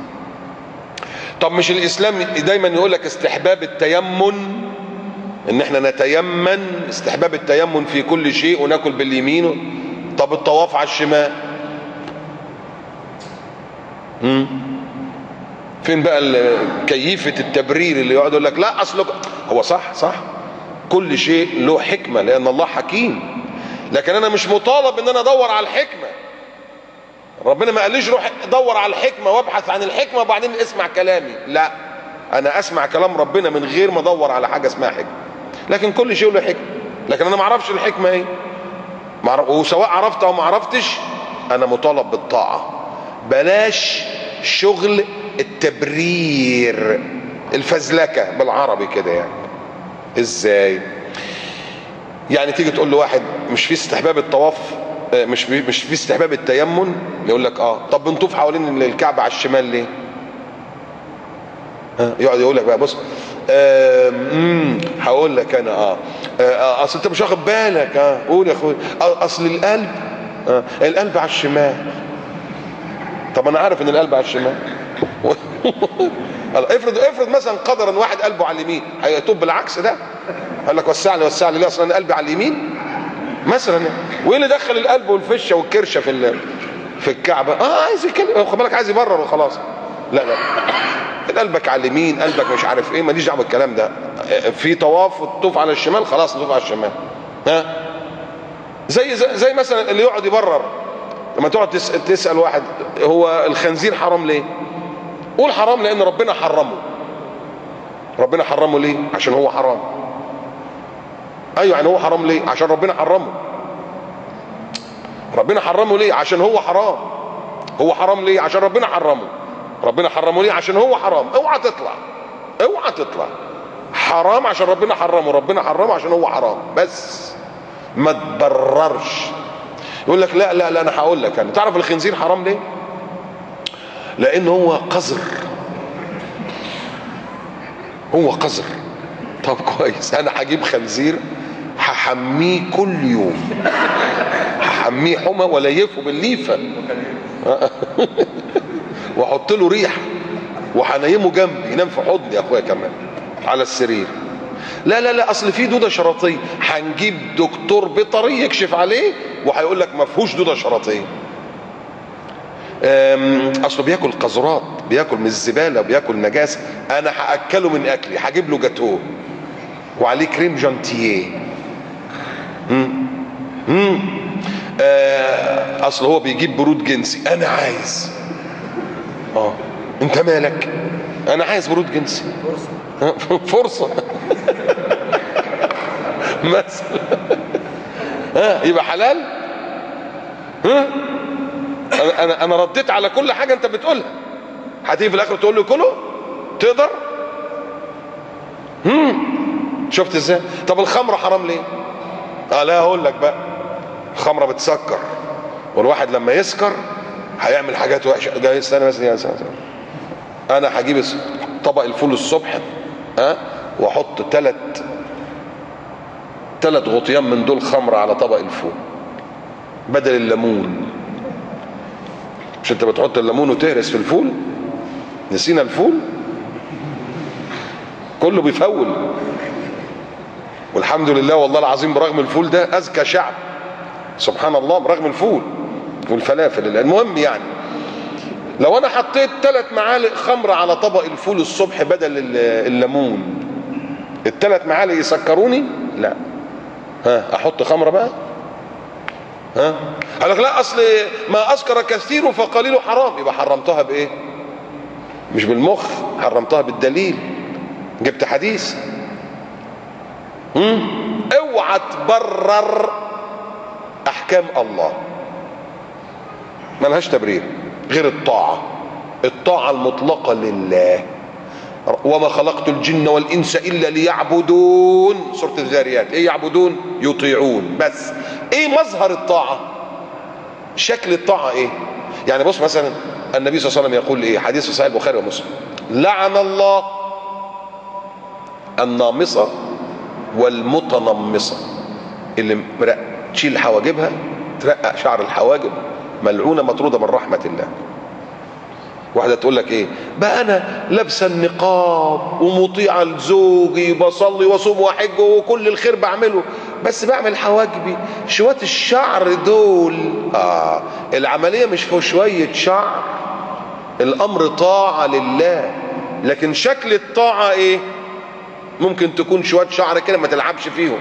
طب مش الاسلام دايما يقول لك استحباب التيمن، ان احنا نتيمن، استحباب التيمن في كل شيء وناكل باليمين؟ طب الطواف على الشمال فين بقى كيفة التبرير اللي يقعد يقول لك لا اصل هو صح كل شيء له حكمة لان الله حكيم، لكن انا مش مطالب ان انا ادور على الحكمة. ربنا ما قاليش روح دور على الحكمة وابحث عن الحكمة وبعدين اسمع كلامي، لا، انا اسمع كلام ربنا من غير ما ادور على حاجة اسمها حكمة. لكن كل شيء له حكمة، لكن انا ما اعرفش الحكمة ايه، وسواء عرفت او ما عرفتش انا مطالب بالطاعة. بلاش شغل التبرير الفزلكة بالعربي كده. يعني ازاي؟ يعني تيجي تقول له واحد مش في استحباب الطواف، مش في استحباب التيمن، يقول لك طب بنطوف حوالين الكعبة على الشمال ليه؟ يقعد يقول لك بقى بص هقول لك انا اصل انت مش واخد بالك. قول يا اخويا. اصل القلب على الشمال. طب انا عارف ان القلب على الشمال. افرض مثلا قدرا واحد قلبه على اليمين، هيتوب بالعكس ده؟ قال لك وسع لي ليه؟ اصلا انا قلبي على اليمين مثلا. وايه اللي دخل القلب والفشه والكرشه في الكعبه؟ عايز يتكلم، خد بالك، عايز يبرر وخلاص. لا قلبك على اليمين، قلبك مش عارف ايه، ماليش دعوه بالكلام ده. في طواف وتطوف على الشمال، خلاص نطوف على الشمال. زي مثلا اللي يقعد يبرر لما تقعد تسال واحد هو الخنزير حرام ليه؟ قول حرام لان ربنا حرمه. ربنا حرمه ليه؟ عشان هو حرام. ايوه يعني هو حرام ليه؟ عشان ربنا حرمه. ربنا حرمه ليه؟ عشان هو حرام. هو حرام ليه؟ عشان ربنا حرمه. ربنا حرمه ليه؟ عشان هو حرام. اوعى تطلع حرام عشان ربنا حرمه، ربنا حرمه عشان هو حرام. بس ما تبررش. يقول لك لا انا هقول لك. يعني تعرف الخنزير حرام ليه؟ لان هو قذر. طب كويس، انا هجيب خنزير هحميه كل يوم، هحميه حمى وليفه بالليفه واحط له ريح وهنيمه جنبي، ينام في حضني يا اخويا كمان على السرير. لا اصل في دوده شراطيه، هنجيب دكتور بيطري يكشف عليه وهيقول لك ما فيهوش دوده شراطيه. اصله بياكل قذرات، بياكل من الزباله وبياكل نجاسه، انا هاكله من اكلي، هجيب له جاتوه وعليه كريم جانتيه. اصل هو بيجيب برود جنسي، انا عايز. انت مالك؟ انا عايز برود جنسي. فرصه مثلا ها يبقى حلال؟ ها انا رديت على كل حاجه انت بتقولها، هتيجي في الاخر تقول لي كله تقدر؟ شفت ازاي؟ طب الخمره حرام ليه؟ لا اقول لك بقى، الخمره بتسكر، والواحد لما يسكر هيعمل حاجات وحشه. جاي استنى بس يا سنة. انا هجيب طبق الفول الصبح واحط ثلاث غطيان من دول خمره على طبق الفول بدل الليمون. مش انت بتحط الليمون وتهرس في الفول؟ نسينا الفول؟ كله بيفول، والحمد لله والله العظيم برغم الفول ده اذكى شعب، سبحان الله، برغم الفول والفلافل. المهم يعني لو انا حطيت 3 معالق خمره على طبق الفول الصبح بدل الليمون، ال3 معالق يسكروني؟ لا. احط خمره بقى؟ قال لك لا اصل ما اسكر كثير فقليل حرام. يبقى حرمتها بايه؟ مش بالمخ، حرمتها بالدليل. جبت حديث. اوعى تبرر احكام الله، ملهاش تبرير غير الطاعة المطلقة لله. وما خلقت الجن والانس الا ليعبدون، سورة الذاريات. ايه يعبدون؟ يطيعون. بس ايه مظهر الطاعة؟ شكل الطاعة ايه؟ يعني بص مثلا النبي صلى الله عليه وسلم يقول ايه؟ حديث في صحيح البخاري ومسلم: لعن الله النامصة والمتنمصة، اللي تشيل حواجبها، ترقق شعر الحواجب، ملعونة مطرودة من رحمة الله. واحدة تقول لك ايه بقى؟ انا لابسه النقاب ومطيعة لزوجي، بصلي واصوم واحج وكل الخير بعمله، بس بعمل حواجبي، شوية الشعر دول العملية مش في شوية شعر، الامر طاعة لله. لكن شكل الطاعة ايه؟ ممكن تكون شوية شعر كده ما تلعبش فيهم.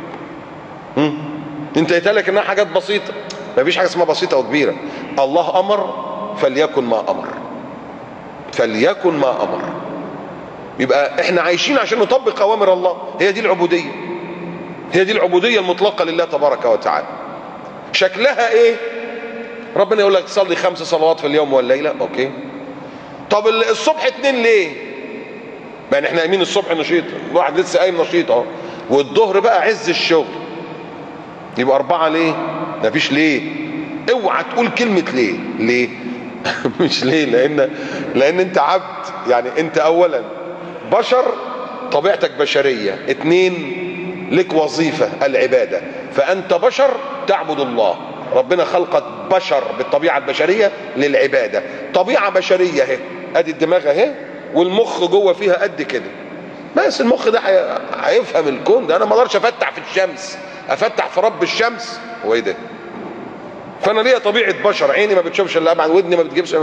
انت قلت انها حاجات بسيطة. ما فيش حاجة اسمها بسيطة وكبيرة. الله امر فليكن ما امر، فليكن ما امر. يبقى احنا عايشين عشان نطبق اوامر الله. هي دي العبودية، هي دي العبودية المطلقة لله تبارك وتعالى. شكلها ايه؟ ربنا يقول لك تصلي 5 صلوات في اليوم والليلة، اوكي. طب الصبح 2 ليه؟ يعني احنا قايمين الصبح نشيط، الواحد لسه قايم نشيط اهو، والظهر بقى عز الشغل، يبقى 4 ليه؟ مفيش ليه. اوعى تقول كلمة ليه مش ليه، لان انت عبد. يعني انت اولا بشر، طبيعتك بشرية. 2 لك وظيفة العبادة، فانت بشر تعبد الله. ربنا خلقك بشر بالطبيعة البشرية للعبادة. طبيعة بشرية اهي، ادي الدماغ اهي، والمخ جوه فيها قد كده. بس المخ ده هيفهم الكون ده. انا ما اقدرش افتح في الشمس، افتح في رب الشمس، هو ايه ده؟ فانا ليا طبيعه بشر، عيني ما بتشوفش الا ابعد، ودني ما بتجيبش،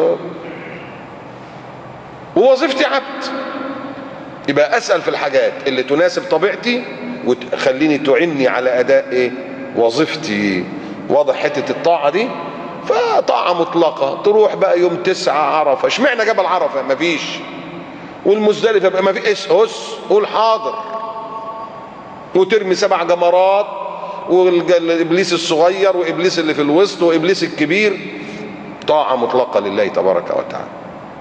ووظيفتي عبد. يبقى اسال في الحاجات اللي تناسب طبيعتي وتخليني تعني على اداء ايه؟ وظيفتي. واضح حته الطاعه دي؟ فطاعه مطلقه. تروح بقى يوم 9 عرفه، اشمعنى جبل عرفه؟ مفيش. والمزدلفه بقى ما في قول حاضر، وترمي 7 جمرات، والابليس الصغير وابليس اللي في الوسط وابليس الكبير. طاعه مطلقه لله تبارك وتعالى.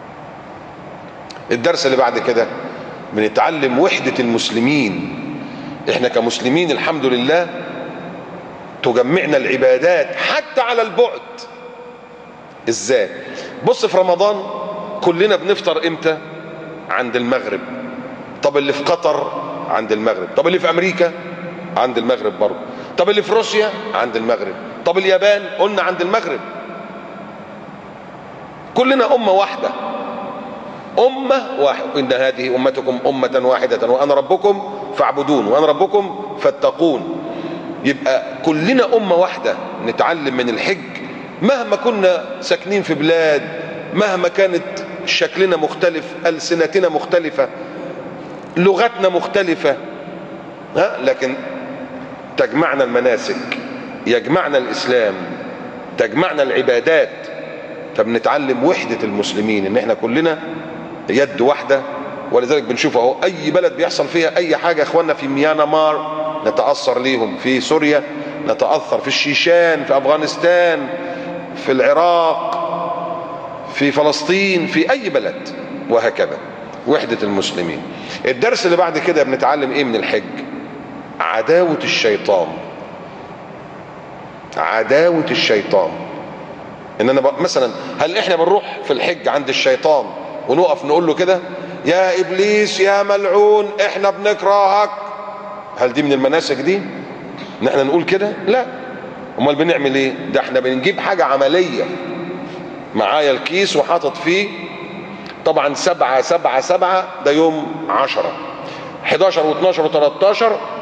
الدرس اللي بعد كده بنتعلم وحده المسلمين. احنا كمسلمين الحمد لله تجمعنا العبادات حتى على البعد. ازاي؟ بص في رمضان كلنا بنفطر امتى؟ عند المغرب. طب اللي في قطر عند المغرب، طب اللي في امريكا عند المغرب برضه، طب اللي في روسيا عند المغرب، طب اليابان قلنا عند المغرب. كلنا امه واحده، امه واحده. ان هذه امتكم امه واحده وانا ربكم فاعبدون وانا ربكم فاتقون. يبقى كلنا امه واحده. نتعلم من الحج مهما كنا ساكنين في بلاد، مهما كانت شكلنا مختلف، ألسنتنا مختلفة، لغتنا مختلفة، لكن تجمعنا المناسك، يجمعنا الإسلام، تجمعنا العبادات. فبنتعلم وحدة المسلمين، ان احنا كلنا يد واحدة ولذلك بنشوف اهو اي بلد بيحصل فيها اي حاجه، اخواننا في ميانمار نتاثر ليهم، في سوريا نتاثر، في الشيشان، في افغانستان، في العراق، في فلسطين، في اي بلد، وهكذا وحده المسلمين. الدرس اللي بعد كده بنتعلم ايه من الحج؟ عداوه الشيطان. عداوه الشيطان. ان انا مثلا، هل احنا بنروح في الحج عند الشيطان ونقف نقول له كده يا ابليس يا ملعون احنا بنكرهك؟ هل دي من المناسك دي ان احنا نقول كده؟ لا. امال بنعمل ايه؟ ده احنا بنجيب حاجه عمليه. معايا الكيس وحاطط فيه طبعا 7 7 7 ده يوم 10، 11 و12 و13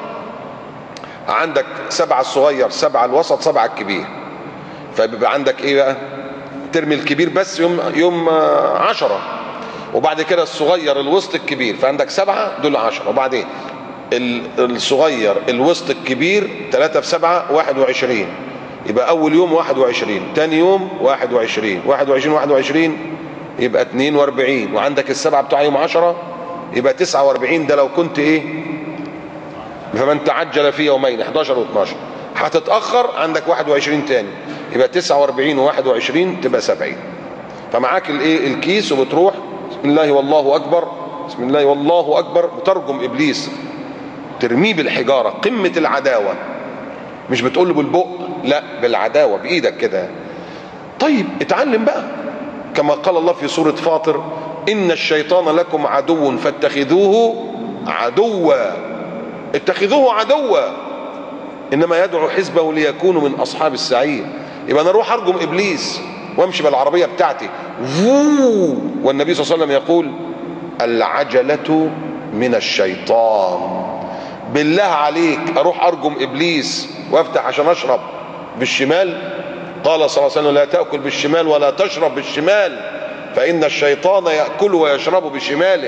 عندك 7 الصغير، 7 الوسط، 7 الكبير. فبيبقى عندك ايه بقى؟ ترمي الكبير بس يوم 10، وبعد كده الصغير الوسط الكبير، فعندك 7 دول 10، وبعدين الصغير الوسط الكبير 3 في 7 21. يبقى اول يوم 21، تاني يوم 21 21 يبقى 42، وعندك السبعه بتاع يوم 10 يبقى 49. ده لو كنت ايه؟ فمن تعجل في يومين 11 و12. هتتاخر عندك 21 تاني، يبقى 49 و21 تبقى 70. فمعاك الايه؟ الكيس، وبتروح بسم الله والله اكبر، بسم الله والله اكبر، بترجم ابليس، ترميه بالحجاره. قمه العداوه، مش بتقول له بالبق، لا بالعداوه بايدك كده. طيب اتعلم بقى كما قال الله في سوره فاطر ان الشيطان لكم عدو فاتخذوه عدوا. اتخذوه عدوا، انما يدعو حزبه ليكونوا من اصحاب السعير. يبقى انا اروح ارجم ابليس وامشي بالعربيه بتاعتي والنبي صلى الله عليه وسلم يقول العجله من الشيطان. بالله عليك اروح ارجم ابليس وافتح عشان اشرب بالشمال؟ قال صلى الله عليه وسلم لا تاكل بالشمال ولا تشرب بالشمال فان الشيطان ياكل ويشرب بشماله.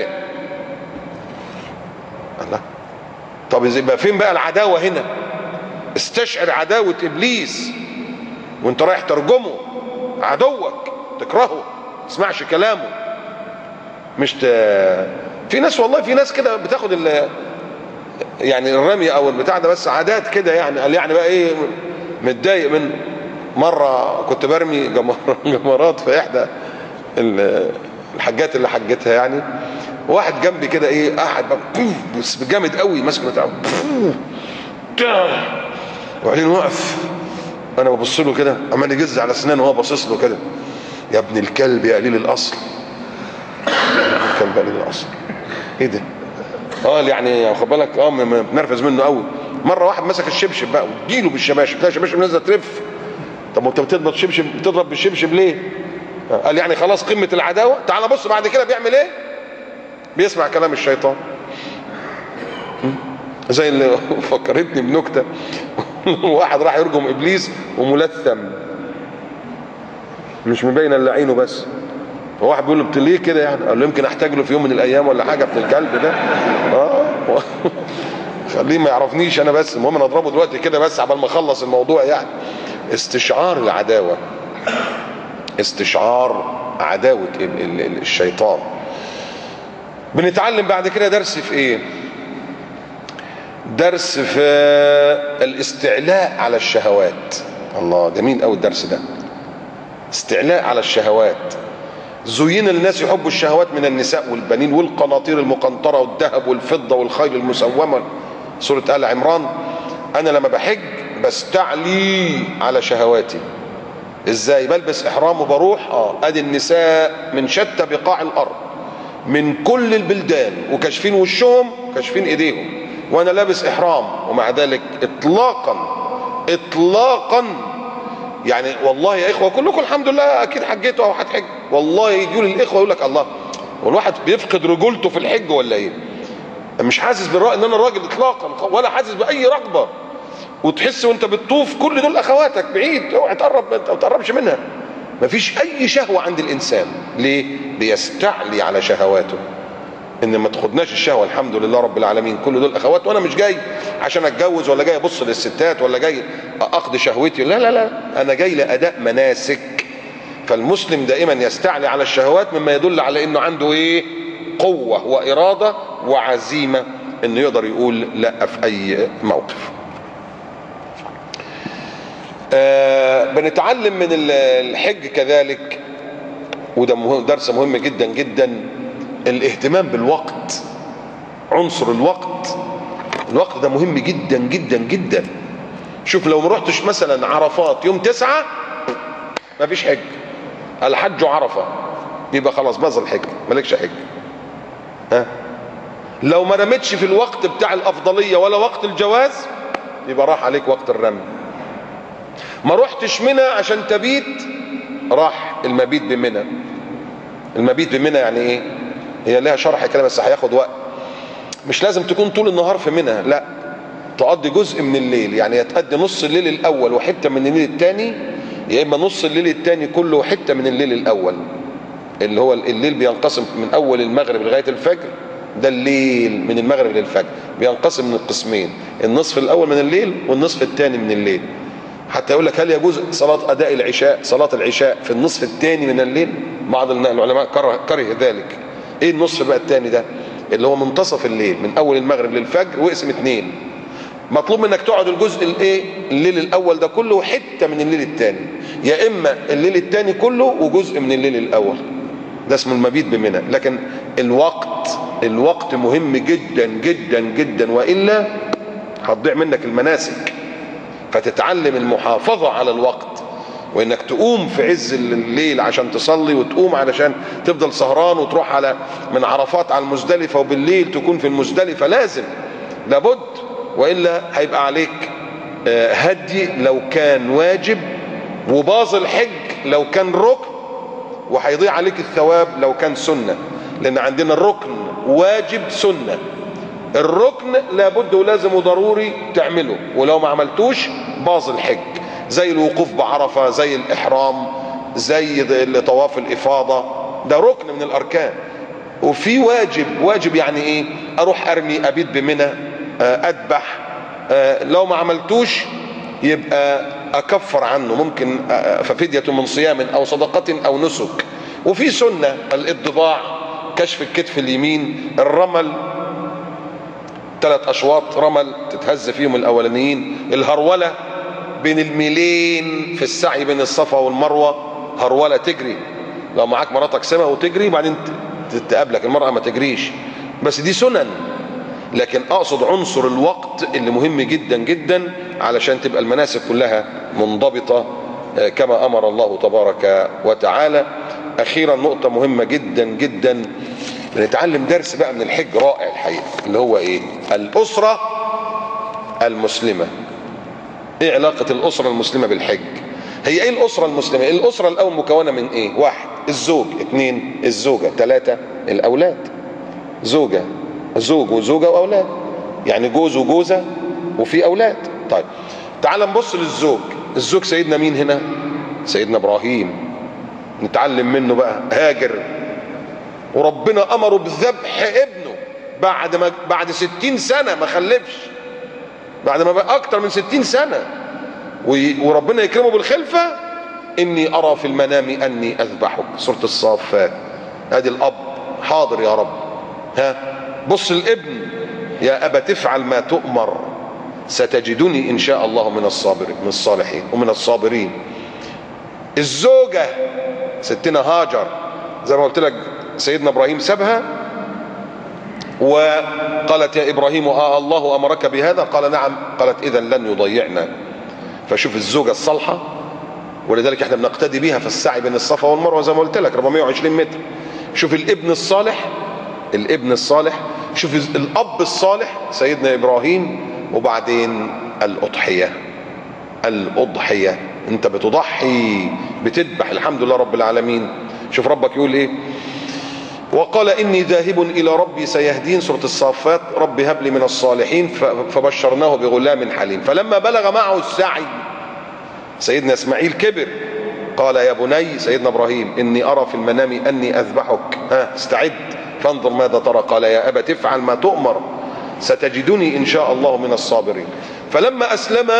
الله. طب يبقى فين بقى العداوه هنا؟ استشعر عداوه ابليس وانت رايح ترجمه، عدوك تكرهه، ما تسمعش كلامه. مش في ناس، والله في ناس كده بتاخد يعني الرمي او البتاع ده بس عادات كده، يعني قال يعني بقى ايه، متضايق من مره كنت برمي جمرات في احدى الحاجات اللي حجتها يعني، واحد جنبي كده ايه قاعد بس جامد قوي ماسك بتاعه، وبعدين وقف، انا ببص له كده عمال يجز على اسنانه وهو باصص له كده، يا ابن الكلب يا قليل الاصل. الكلب قليل الاصل ايه ده؟ يعني واخد بالك، بنرفز منه قوي. مره واحد مسك الشبشب بقى واديله بالشباشب، تلاقي الشباشب نازله ترف. طب وانت بتضرب شبشب، بتضرب بالشبشب ليه؟ قال يعني خلاص قمه العداوه. تعال بص بعد كده بيعمل ايه؟ بيسمع كلام الشيطان. زي اللي فكرتني بنكته واحد راح يرجم ابليس وملثم مش مبين الا عينه بس، فواحد بيقول له ليه كده يعني؟ قال له يمكن احتاج له في يوم من الايام ولا حاجه ابن الكلب ده. خليه ما يعرفنيش انا بس، المهم انا اضربه دلوقتي كده بس عبال ما اخلص الموضوع يعني. استشعار العداوه، استشعار عداوه الشيطان. بنتعلم بعد كده درس في ايه؟ درس في الاستعلاء على الشهوات. الله، جميل قوي الدرس ده. استعلاء على الشهوات. زين للناس يحبوا الشهوات من النساء والبنين والقناطير المقنطرة والذهب والفضة والخيل المسومة، سورة آل عمران. أنا لما بحج بستعلي على شهواتي. إزاي؟ بلبس إحرام وبروح أدي النساء من شتى بقاع الأرض من كل البلدان وكاشفين وشهم كاشفين إيديهم وأنا لابس إحرام، ومع ذلك إطلاقا يعني والله يا إخوة كلكم الحمد لله أكيد حجيتوا أو هتحج، والله يجوا لي الإخوة يقول لك الله والواحد بيفقد رجولته في الحج ولا إيه؟ مش حاسس إن أنا راجل إطلاقا ولا حاسس بأي رغبة، وتحس وأنت بتطوف كل دول أخواتك بعيد، اوعى تقرب، ما تقربش منها. مفيش أي شهوة عند الإنسان. ليه؟ بيستعلي على شهواته. ان ما تاخدناش الشهوه، الحمد لله رب العالمين، كل دول اخوات، وانا مش جاي عشان اتجوز ولا جاي ابص للستات ولا جاي اقضي شهوتي، لا لا لا، انا جاي لاداء مناسك. فالمسلم دائما يستعلي على الشهوات مما يدل على انه عنده ايه؟ قوة وإرادة وعزيمة انه يقدر يقول لا في اي موقف. بنتعلم من الحج كذلك، وده درس مهم جدا جدا، الاهتمام بالوقت. عنصر الوقت ده مهم جدا جدا جدا. شوف لو ما رحتش مثلا عرفات يوم 9 مفيش حج، الحج عرفة، يبقى خلاص باظ الحج، مالكش حج. لو ما رمتش في الوقت بتاع الافضلية ولا وقت الجواز يبقى راح عليك وقت الرمي. ما رحتش منى عشان تبيت، راح المبيت بمنى. المبيت بمنى يعني ايه؟ هي لها شرح كده بس هياخد وقت. مش لازم تكون طول النهار في منى، لا، تقضي جزء من الليل، يعني يا تقضي نص الليل الاول وحته من الليل الثاني، يا اما نص الليل الثاني كله وحته من الليل الاول. اللي هو الليل بينقسم من اول المغرب لغايه الفجر، ده الليل من المغرب للفجر بينقسم من القسمين، النصف الاول من الليل والنصف الثاني من الليل. حتى يقول لك هل يجوز صلاة اداء العشاء، صلاة العشاء في النصف الثاني من الليل؟ بعض العلماء كره ذلك. ايه النصف بقى الثاني ده؟ اللي هو منتصف الليل من اول المغرب للفجر واقسم 2. مطلوب منك تقعد الجزء الليل الاول ده كله وحته من الليل الثاني، يا اما الليل الثاني كله وجزء من الليل الاول، ده اسمه المبيت بمنى. لكن الوقت مهم جدا جدا جدا، والا هتضيع منك المناسك. فتتعلم المحافظة على الوقت، وانك تقوم في عز الليل عشان تصلي، وتقوم علشان تفضل سهران وتروح على من عرفات على المزدلفة، وبالليل تكون في المزدلفة، لازم لابد، وإلا هيبقى عليك هدي لو كان واجب، وباظ الحج لو كان ركن، وهيضيع عليك الثواب لو كان سنة. لأن عندنا الركن واجب سنة. الركن لابد ولازم وضروري تعمله، ولو ما عملتوش باظ الحج، زي الوقوف بعرفة، زي الإحرام، زي طواف الإفاضة، ده ركن من الأركان. وفي واجب يعني إيه؟ أروح أرمي، أبيت بمنى، أذبح، لو ما عملتوش يبقى أكفر عنه، ممكن ففدية من صيام أو صدقة أو نسك. وفي سنة الإضباع، كشف الكتف اليمين، الرمل 3 أشواط رمل تتهز فيهم الأولانيين، الهرولة بين الميلين في السعي بين الصفا والمروة، هرولة تجري، لو معاك مراتك سما وتجري بعدين تقابلك المرأة ما تجريش، بس دي سنن. لكن أقصد عنصر الوقت اللي مهم جدا جدا علشان تبقى المناسك كلها منضبطة كما أمر الله تبارك وتعالى. أخيرا نقطة مهمة جدا جدا، بنتعلم درس بقى من الحج رائع الحقيقة، اللي هو ايه؟ الأسرة المسلمة. ايه علاقة الأسرة المسلمة بالحج؟ هي ايه الأسرة المسلمة؟ الأسرة الأول مكونة من ايه؟ 1 الزوج، 2 الزوجة، 3 الأولاد. زوج وزوجة وأولاد، يعني جوز وجوزة وفي أولاد. طيب تعال نبص للزوج. الزوج سيدنا مين هنا؟ سيدنا إبراهيم. نتعلم منه بقى. هاجر، وربنا امره بذبح ابنه بعد 60 سنة ما خلفش، بعد ما بقى اكتر من 60 سنة، وربنا يكرمه بالخلفة. اني ارى في المنام اني اذبحك، سورة الصافات. ادي الاب، حاضر يا رب. بص الابن، يا ابا تفعل ما تؤمر ستجدني ان شاء الله من الصابرين، من الصالحين ومن الصابرين. الزوجة ستنا هاجر، زي ما قلت لك سيدنا ابراهيم سابها وقالت يا ابراهيم الله امرك بهذا؟ قال نعم. قالت اذا لن يضيعنا. فشوف الزوجة الصالحة، ولذلك احنا بنقتدي بيها في السعي بين الصفا والمروة زي ما قلت لك 420 متر. شوف الابن الصالح، شوف الاب الصالح سيدنا ابراهيم. وبعدين الأضحية، انت بتضحي، بتذبح، الحمد لله رب العالمين. شوف ربك يقول ايه؟ وقال اني ذاهب الى ربي سيهدين، سورة الصافات. رب هب لي من الصالحين. فبشرناه بغلام حليم. فلما بلغ معه السعي سيدنا اسماعيل كبر، قال يا بني، سيدنا ابراهيم، اني ارى في المنام اني اذبحك، استعد فانظر ماذا ترى. قال يا ابت افعل ما تؤمر ستجدني ان شاء الله من الصابرين. فلما اسلما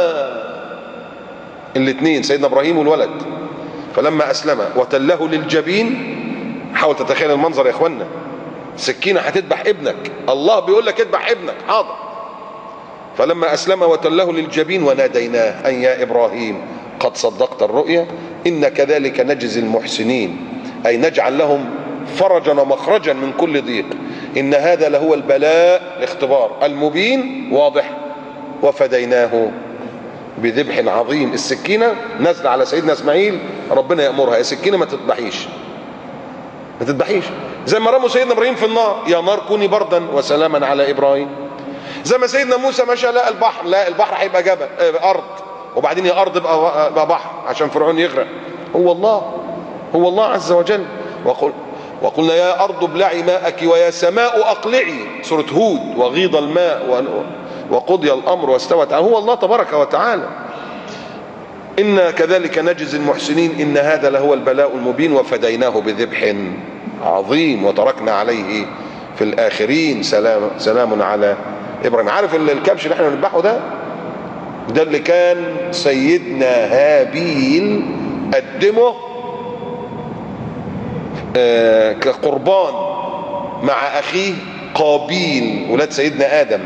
الاثنين، سيدنا ابراهيم والولد، فلما اسلم وتله للجبين، حاول تتخيل المنظر يا اخوانا، سكينة هتذبح ابنك، الله بيقول لك اذبح ابنك، حاضر. فلما أسلم وتله للجبين وناديناه أن يا إبراهيم قد صدقت الرؤيا إن كذلك نجزي المحسنين، أي نجعل لهم فرجا ومخرجا من كل ضيق، إن هذا لهو البلاء الاختبار المبين واضح. وفديناه بذبح عظيم. السكينة نازلة على سيدنا اسماعيل، ربنا يأمرها يا سكينة ما تذبحيش، ما تذبحيش. زي ما رموا سيدنا ابراهيم في النار، يا نار كوني بردا وسلاما على ابراهيم. زي ما سيدنا موسى مشى لقى البحر، لا البحر هيبقى جبل ارض، وبعدين يا ارض بقى بحر عشان فرعون يغرق. هو الله، هو الله عز وجل. وقلنا يا ارض ابلعي ماءك ويا سماء اقلعي، سورة هود، وغيض الماء وقضي الامر واستوت. هو الله تبارك وتعالى. إنا كذلك نجزي المحسنين إن هذا لهو البلاء المبين وفديناه بذبح عظيم وتركنا عليه في الآخرين سلام على إبراهيم. عارف الكبش اللي احنا بنذبحه ده اللي كان سيدنا هابيل قدمه كقربان مع أخيه قابيل ولاد سيدنا آدم.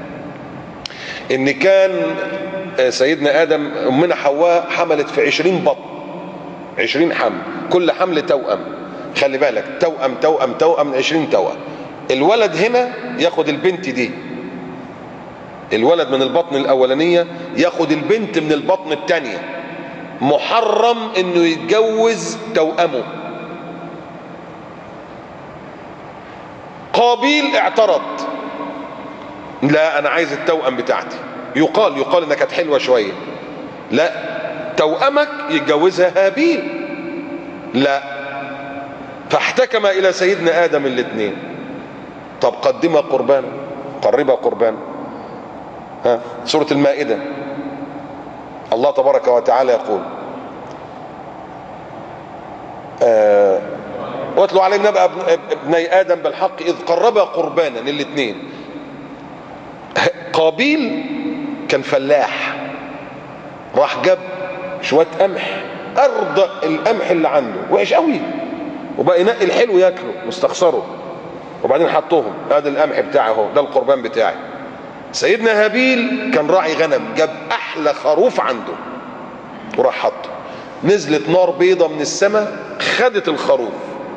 إن كان سيدنا آدم أمنا حواء حملت في 20 بطن، 20 حمل، كل حمل توأم. خلي بالك، توأم توأم توأم، 20 توأم. الولد هنا ياخد البنت دي، الولد من البطن الأولانية ياخد البنت من البطن الثانية. محرم إنه يتجوز توأمه. قابيل اعترض، لا أنا عايز التوأم بتاعتي. يقال انها كانت حلوه شويه، لا توأمك يتجوزها هابيل، لا. فاحتكم الى سيدنا ادم الاثنين. طب قدمها قربان، قربها قربان. سوره المائده الله تبارك وتعالى يقول واتلوا عليهم نبأ ابني ادم بالحق اذ قربا قربانا الاثنين. قابيل كان فلاح، راح جاب شويه قمح، ارضى القمح اللي عنده وحش قوي، وبقى ينقي الحلو ياكله مستخسره، وبعدين حطهم، ادي القمح بتاعي اهو، ده القربان بتاعي. سيدنا هابيل كان راعي غنم، جاب احلى خروف عنده وراح حطه. نزلت نار بيضه من السماء خدت الخروف،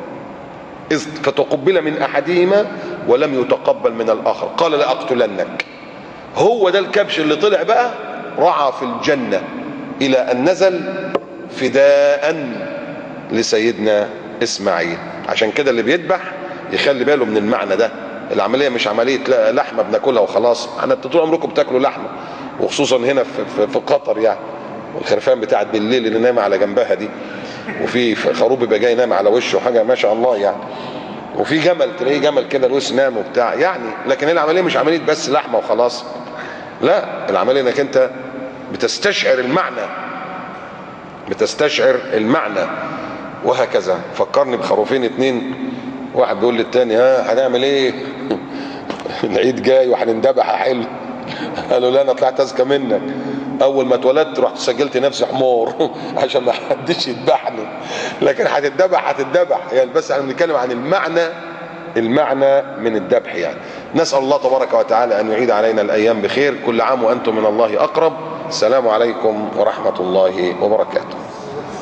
فتقبل من احدهما ولم يتقبل من الاخر، قال لاقتلنك. هو ده الكبش اللي طلع بقى رعى في الجنة إلى أن نزل فداء لسيدنا إسماعيل. عشان كده اللي بيذبح يخلي باله من المعنى ده. العملية مش عملية لحمة بناكلها وخلاص. احنا طول عمركم بتاكلوا لحمة، وخصوصا هنا في قطر يعني، الخرفان بتاعت بالليل اللي نايمة على جنبها دي، وفي خروف بيبقى جاي نايم على وشه، حاجة ما شاء الله يعني، وفي جمل تلاقيه جمل كده له سنام وبتاع يعني. لكن العملية مش عملية بس لحمة وخلاص، لا، العملية انك انت بتستشعر المعنى، بتستشعر المعنى وهكذا. فكرني بخروفين اتنين، واحد بيقول للتاني هنعمل ايه؟ العيد جاي وهنندبح يا حلو. قالوا لا انا طلعت اذكى منك، اول ما اتولدت رحت سجلت نفسي حمار عشان ما حدش يذبحني، لكن هتتذبح يعني. بس احنا بنتكلم عن المعنى من الذبح يعني. نسأل الله تبارك وتعالى أن يعيد علينا الأيام بخير. كل عام وأنتم من الله أقرب. السلام عليكم ورحمة الله وبركاته.